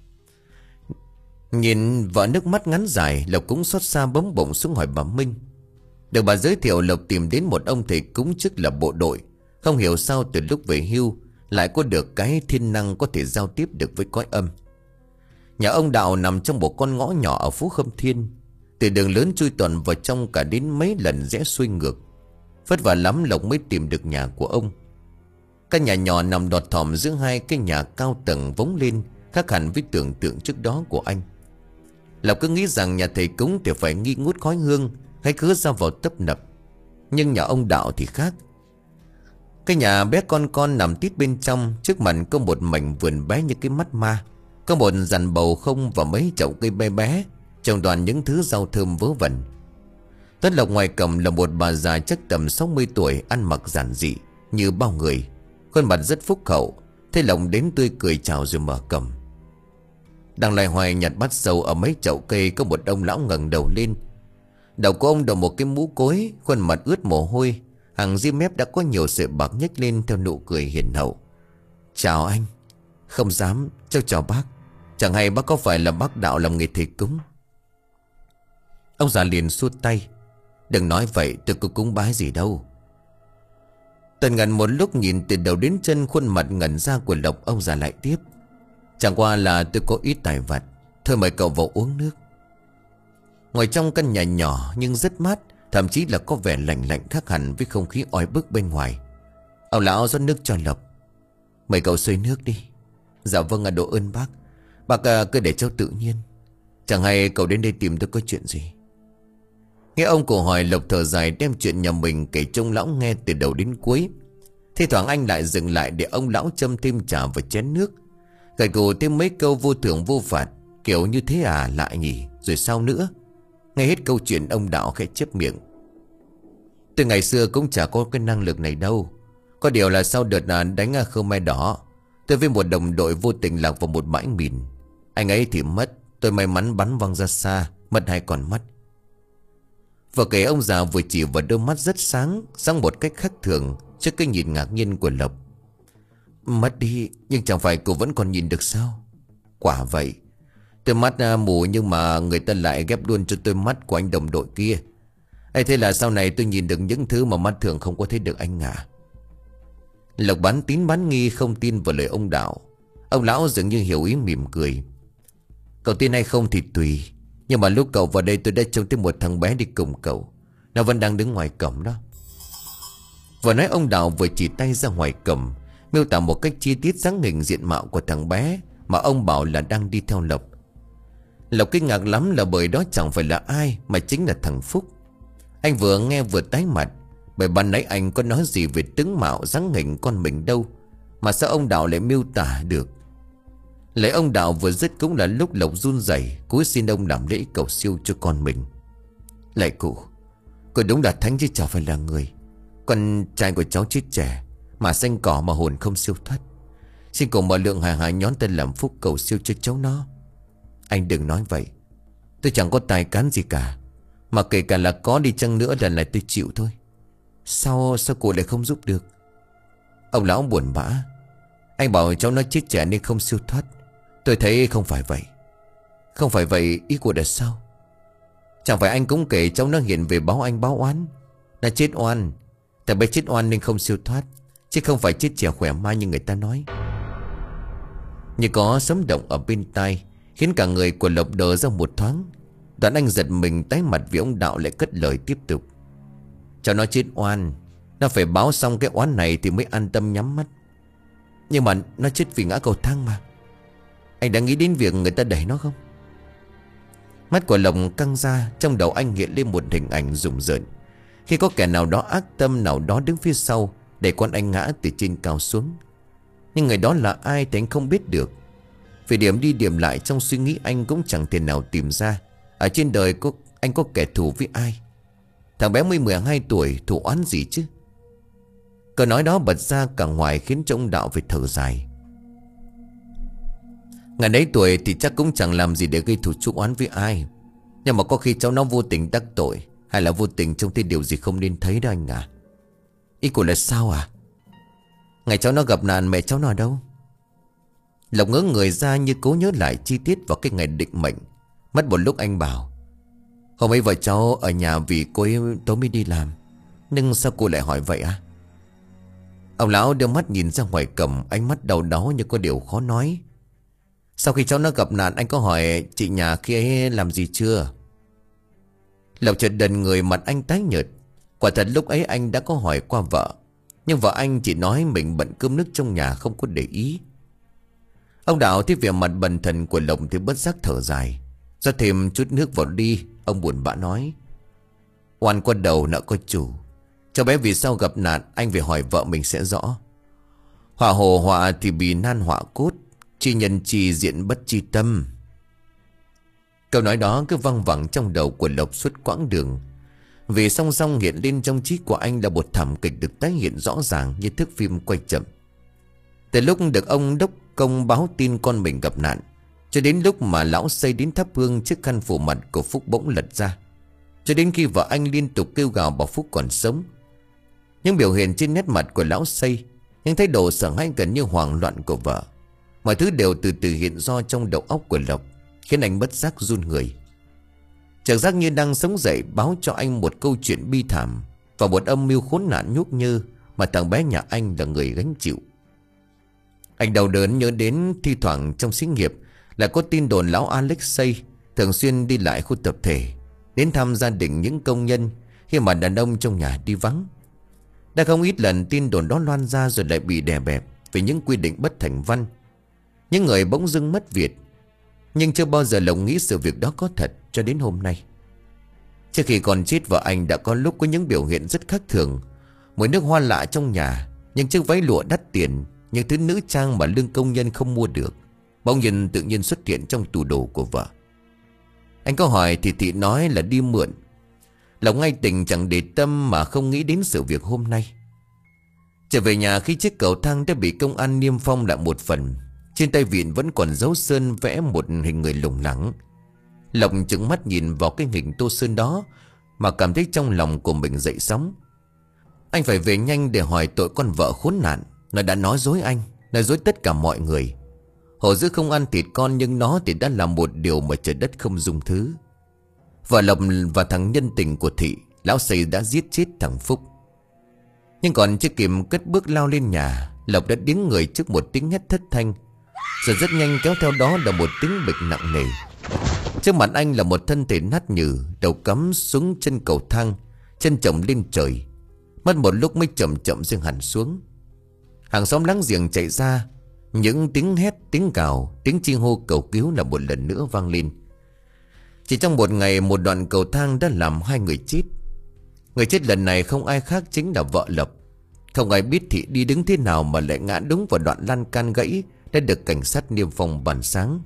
Nhìn vợ nước mắt ngắn dài, Lộc cũng xót xa bấm bụng xuống hỏi bà Minh. Được bà giới thiệu, Lộc tìm đến một ông thầy cúng chức là bộ đội. Không hiểu sao từ lúc về hưu lại có được cái thiên năng có thể giao tiếp được với cõi âm. Nhà ông Đạo nằm trong một con ngõ nhỏ ở Phú Khâm Thiên. Từ đường lớn chui toàn vào trong cả đến mấy lần rẽ xuôi ngược. Vất vả lắm Lộc mới tìm được nhà của ông. Căn nhà nhỏ nằm đọt thỏm giữa hai cái nhà cao tầng vống lên, khác hẳn với tưởng tượng trước đó của anh. Lộc cứ nghĩ rằng nhà thầy cúng thì phải nghi ngút khói hương, hay cứ ra vào tấp nập. Nhưng nhà ông Đạo thì khác. Cái nhà bé con con nằm tít bên trong, trước mặt có một mảnh vườn bé như cái mắt ma. Có một dàn bầu không và mấy chậu cây bé bé, trồng toàn những thứ rau thơm vớ vẩn. Tất Lộc ngoài cổng là một bà già chắc tầm sáu mươi tuổi, ăn mặc giản dị như bao người, khuôn mặt rất phúc hậu. Thấy Lộc đến tươi cười chào rồi mở cổng. Đang loay hoay nhặt bát sâu ở mấy chậu cây, có một ông lão ngẩng đầu lên. Đầu của ông đội một cái mũ cối, khuôn mặt ướt mồ hôi, hàng ria mép đã có nhiều sợi bạc nhếch lên theo nụ cười hiền hậu. Chào anh. Không dám, cháu chào bác. Chẳng hay bác có phải là bác Đạo làm nghề thầy cúng? Ông già liền xua tay. Đừng nói vậy, tôi có cúng bái gì đâu. Tần ngần một lúc nhìn từ đầu đến chân khuôn mặt ngẩn ra của Lộc, ông già lại tiếp. Chẳng qua là tôi có ít tài vặt, thôi mời cậu vào uống nước. Ngoài trong căn nhà nhỏ nhưng rất mát, thậm chí là có vẻ lạnh lạnh khác hẳn với không khí oi bức bên ngoài. Ông lão rót nước cho Lộc. Mời cậu xơi nước đi. Dạ vâng ạ, độ ơn bác. Bác à, cứ để cháu tự nhiên. Chẳng hay cậu đến đây tìm tôi có chuyện gì? Nghe ông cổ hỏi, Lộc thở dài đem chuyện nhà mình kể cho ông lão nghe từ đầu đến cuối. Thi thoảng anh lại dừng lại để ông lão châm thêm trà vào chén nước, gật gù thêm mấy câu vô thưởng vô phạt, kiểu như thế à, lạ nhỉ, rồi sao nữa. Nghe hết câu chuyện, ông Đạo khẽ chép miệng. Từ ngày xưa cũng chả có cái năng lực này đâu. Có điều là sau đợt đánh Khmer Đỏ, tôi với một đồng đội vô tình lạc vào một bãi mìn. Anh ấy thì mất, tôi may mắn bắn văng ra xa, mất hai con mắt. Vừa kể ông già vừa chỉ vào đôi mắt rất sáng, sáng một cách khác thường trước cái nhìn ngạc nhiên của Lộc. Mất đi, nhưng chẳng phải cô vẫn còn nhìn được sao? Quả vậy. Tôi mắt à, mù nhưng mà người ta lại ghép luôn cho tôi mắt của anh đồng đội kia. Ê, thế là sau này tôi nhìn được những thứ mà mắt thường không có thấy được anh à. Lộc bán tín bán nghi, không tin vào lời ông Đạo. Ông lão dường như hiểu ý, mỉm cười. Cậu tin hay không thì tùy, nhưng mà lúc cậu vào đây tôi đã trông thấy một thằng bé đi cùng cậu. Nó vẫn đang đứng ngoài cổng đó. Vừa nói ông Đạo vừa chỉ tay ra ngoài cổng, miêu tả một cách chi tiết dáng hình diện mạo của thằng bé mà ông bảo là đang đi theo Lộc. Lộc kinh ngạc lắm là bởi đó chẳng phải là ai mà chính là thằng Phúc. Anh vừa nghe vừa tái mặt, bởi ban nãy anh có nói gì về tướng mạo dáng hình con mình đâu, mà sao ông Đạo lại miêu tả được. Lấy ông Đạo vừa dứt cũng là lúc Lộc run rẩy cúi xin ông làm lễ cầu siêu cho con mình. Lạy cụ, cô đúng là thánh chứ chả phải là người. Con trai của cháu chết trẻ, mà xanh cỏ mà hồn không siêu thoát. Xin cùng mở lượng hài hài nhón tên làm phúc cầu siêu cho cháu nó. Anh đừng nói vậy. Tôi chẳng có tài cán gì cả, mà kể cả là có đi chăng nữa lần này tôi chịu thôi. Sao sao cô lại không giúp được? Ông lão buồn bã. Anh bảo cháu nó chết trẻ nên không siêu thoát. Tôi thấy không phải vậy. Không phải vậy ý của là sao? Chẳng phải anh cũng kể cháu nó hiện về báo anh báo oán. Nó chết oan. Tại bé chết oan nên không siêu thoát. chứ không phải chết trẻ khỏe mai như người ta nói. Như có sấm động ở bên tai, khiến cả người của Lộc đờ ra một thoáng. Đoạn anh giật mình tái mặt vì ông Đạo lại cất lời tiếp tục. Cho nó chết oan, nó phải báo xong cái oán này thì mới an tâm nhắm mắt. Nhưng mà nó chết vì ngã cầu thang mà. Anh đã nghĩ đến việc người ta đẩy nó không? Mắt của Lộc căng ra, trong đầu anh hiện lên một hình ảnh rùng rợn. Khi có kẻ nào đó ác tâm nào đó đứng phía sau để con anh ngã từ trên cao xuống. Nhưng người đó là ai thì anh không biết được. Vì điểm đi điểm lại trong suy nghĩ anh cũng chẳng thể nào tìm ra ở trên đời có, anh có kẻ thù với ai. Thằng bé mới mười hai tuổi, thù oán gì chứ? Câu nói đó bật ra cả ngoài khiến cho ông Đạo phải thở dài. Ngày đấy tuổi thì chắc cũng chẳng làm gì để gây thù chuốc oán với ai. Nhưng mà có khi cháu nó vô tình đắc tội, hay là vô tình trông thấy điều gì không nên thấy đó anh à. Ý của là sao à? Ngày cháu nó gặp nạn mẹ cháu nó ở đâu? Lộc ngỡ người ra như cố nhớ lại chi tiết vào cái ngày định mệnh. Mất một lúc anh bảo, hôm ấy vợ cháu ở nhà vì cô ấy tối mới đi làm. Nhưng sao cô lại hỏi vậy à? Ông lão đưa mắt nhìn ra ngoài cổng, ánh mắt đau đáu như có điều khó nói. Sau khi cháu nó gặp nạn, anh có hỏi chị nhà khi ấy làm gì chưa? Lộc chợt đần người, mặt anh tái nhợt. Quả thật lúc ấy anh đã có hỏi qua vợ, nhưng vợ anh chỉ nói mình bận cơm nước trong nhà, không có để ý. Ông Đạo thấy vẻ mặt bần thần của Lộc thì bất giác thở dài, rót thêm chút nước vào ly. Ông buồn bã nói, oan có đầu nợ có chủ. Cháu bé vì sao gặp nạn, anh phải hỏi vợ mình sẽ rõ. Họa hồ họa thì bị nan họa cốt, chi nhân chi diện bất chi tâm. Câu nói đó cứ văng vẳng trong đầu của Lộc suốt quãng đường. Vì song song hiện lên trong trí của anh là một thảm kịch được tái hiện rõ ràng như thước phim quay chậm. Từ lúc được ông đốc công báo tin con mình gặp nạn, cho đến lúc mà lão Xây đến thắp hương chiếc khăn phủ mặt của Phúc bỗng lật ra, cho đến khi vợ anh liên tục kêu gào bảo Phúc còn sống. Những biểu hiện trên nét mặt của lão Xây, những thái độ sợ hãi gần như hoảng loạn của vợ, mọi thứ đều từ từ hiện do trong đầu óc của Lộc, khiến anh bất giác run người. Chẳng giác như đang sống dậy báo cho anh một câu chuyện bi thảm và một âm mưu khốn nạn nhúc nhơ mà thằng bé nhà anh là người gánh chịu. Anh đau đớn nhớ đến thi thoảng trong xí nghiệp là có tin đồn lão Alexei thường xuyên đi lại khu tập thể, đến thăm gia đình những công nhân khi mà đàn ông trong nhà đi vắng. Đã không ít lần tin đồn đó loan ra rồi lại bị đè bẹp vì những quy định bất thành văn. Những người bỗng dưng mất việc. Nhưng chưa bao giờ Lộc nghĩ sự việc đó có thật cho đến hôm nay. Trước khi còn chết, vợ anh đã có lúc có những biểu hiện rất khác thường. Mùi nước hoa lạ trong nhà, những chiếc váy lụa đắt tiền, những thứ nữ trang mà lương công nhân không mua được, bỗng nhiên tự nhiên xuất hiện trong tủ đồ của vợ. Anh có hỏi thì thị nói là đi mượn. Lộc ngay tình chẳng để tâm mà không nghĩ đến sự việc hôm nay. Trở về nhà khi chiếc cầu thang đã bị công an niêm phong lại một phần, trên tay vịn vẫn còn dấu sơn vẽ một hình người lủng lẳng. Lộc trừng mắt nhìn vào cái hình tô sơn đó mà cảm thấy trong lòng của mình dậy sóng. Anh phải về nhanh để hỏi tội con vợ khốn nạn. Nó đã nói dối anh, nói dối tất cả mọi người. Hổ dữ không ăn thịt con, nhưng nó thì đã làm một điều mà trời đất không dung thứ. Vợ Lộc và thằng nhân tình của thị, lão Xây đã giết chết thằng Phúc. Nhưng còn chưa kịp cất bước lao lên nhà, Lộc đã đứng người trước một tiếng hét thất thanh, rồi rất nhanh kéo theo đó là một tiếng bịch nặng nề. Trước mặt anh là một thân thể nát nhừ, đầu cắm xuống chân cầu thang, chân chồng lên trời. Mất một lúc mới chậm chậm dừng hẳn xuống. Hàng xóm láng giềng chạy ra, những tiếng hét, tiếng cào, tiếng chi hô cầu cứu là một lần nữa vang lên. Chỉ trong một ngày, một đoạn cầu thang đã làm hai người chết. Người chết lần này không ai khác chính là vợ Lộc. Không ai biết thị đi đứng thế nào mà lại ngã đúng vào đoạn lan can gãy đã được cảnh sát niêm phong ban sáng.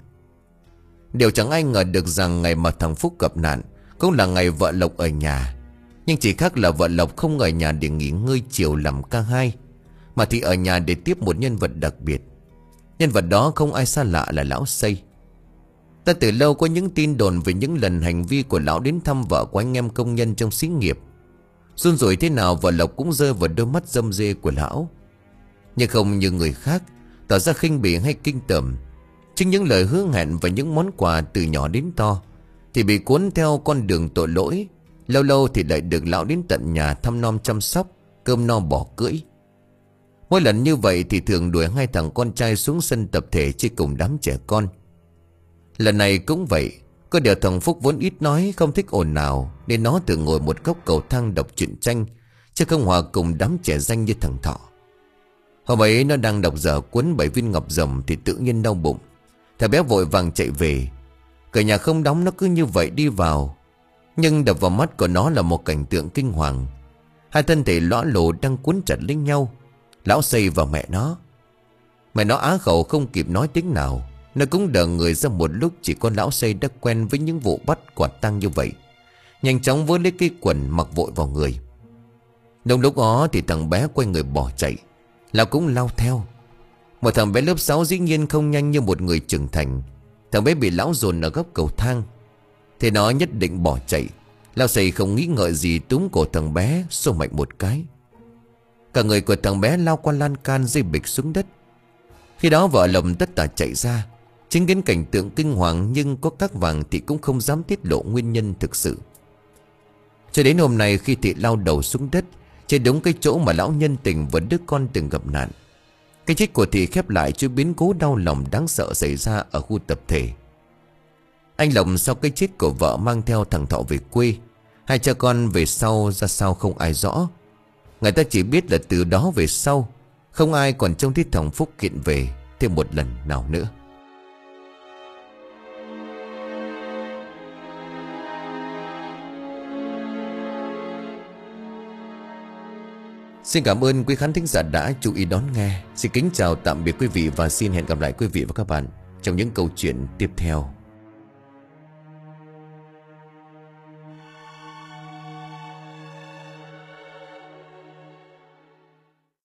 Điều chẳng ai ngờ được rằng ngày mà thằng Phúc gặp nạn cũng là ngày vợ Lộc ở nhà. Nhưng chỉ khác là vợ Lộc không ở nhà để nghỉ ngơi chiều làm ca hai, mà thì ở nhà để tiếp một nhân vật đặc biệt. Nhân vật đó không ai xa lạ là lão Xây. Ta từ lâu có những tin đồn về những lần hành vi của lão đến thăm vợ của anh em công nhân trong xí nghiệp. Run rủi thế nào vợ Lộc cũng rơi vào đôi mắt râm rê của lão. Nhưng không như người khác tỏ ra khinh bỉ hay kinh tởm. Chính những lời hứa hẹn và những món quà từ nhỏ đến to thì bị cuốn theo con đường tội lỗi. Lâu lâu thì lại được lão đến tận nhà thăm nom chăm sóc, cơm no bỏ cưỡi. Mỗi lần như vậy thì thường đuổi hai thằng con trai xuống sân tập thể chơi cùng đám trẻ con. Lần này cũng vậy. Có điều thằng Phúc vốn ít nói, không thích ồn ào, nên nó thường ngồi một góc cầu thang đọc truyện tranh, chứ không hòa cùng đám trẻ danh như thằng Thọ. Hôm ấy nó đang đọc dở cuốn Bảy Viên Ngọc Rồng thì tự nhiên đau bụng. Thằng bé vội vàng chạy về. Cửa nhà không đóng, nó cứ như vậy đi vào. Nhưng đập vào mắt của nó là một cảnh tượng kinh hoàng. Hai thân thể lõa lồ đang cuốn chặt lấy nhau. Lão Xây và mẹ nó. Mẹ nó á khẩu không kịp nói tiếng nào. Nó cũng đờ người ra một lúc. Chỉ có lão Xây đã quen với những vụ bắt quả tang như vậy. Nhanh chóng vớ lấy cái quần mặc vội vào người. Đúng lúc đó thì thằng bé quay người bỏ chạy. Lão cũng lao theo. Một thằng bé lớp sáu dĩ nhiên không nhanh như một người trưởng thành. Thằng bé bị lão dồn ở góc cầu thang. Thế nó nhất định bỏ chạy. Lão Xây không nghĩ ngợi gì túm cổ thằng bé, xô mạnh một cái. Cả người của thằng bé lao qua lan can, rơi bịch xuống đất. Khi đó vợ Lộc tất tả chạy ra. Chứng kiến cảnh tượng kinh hoàng, nhưng có các vàng thì cũng không dám tiết lộ nguyên nhân thực sự. Cho đến hôm nay, khi Thị lao đầu xuống đất trên đúng cái chỗ mà lão nhân tình và đứa con từng gặp nạn, cái chết của Thị khép lại chuỗi biến cố đau lòng đáng sợ xảy ra ở khu tập thể. Anh Lộc sau cái chết của vợ mang theo thằng Thọ về quê. Hai cha con về sau ra sao không ai rõ. Người ta chỉ biết là từ đó về sau không ai còn trông thấy thằng Phúc kiện về thêm một lần nào nữa. Xin cảm ơn quý khán thính giả đã chú ý đón nghe. Xin kính chào tạm biệt quý vị và xin hẹn gặp lại quý vị và các bạn trong những câu chuyện tiếp theo.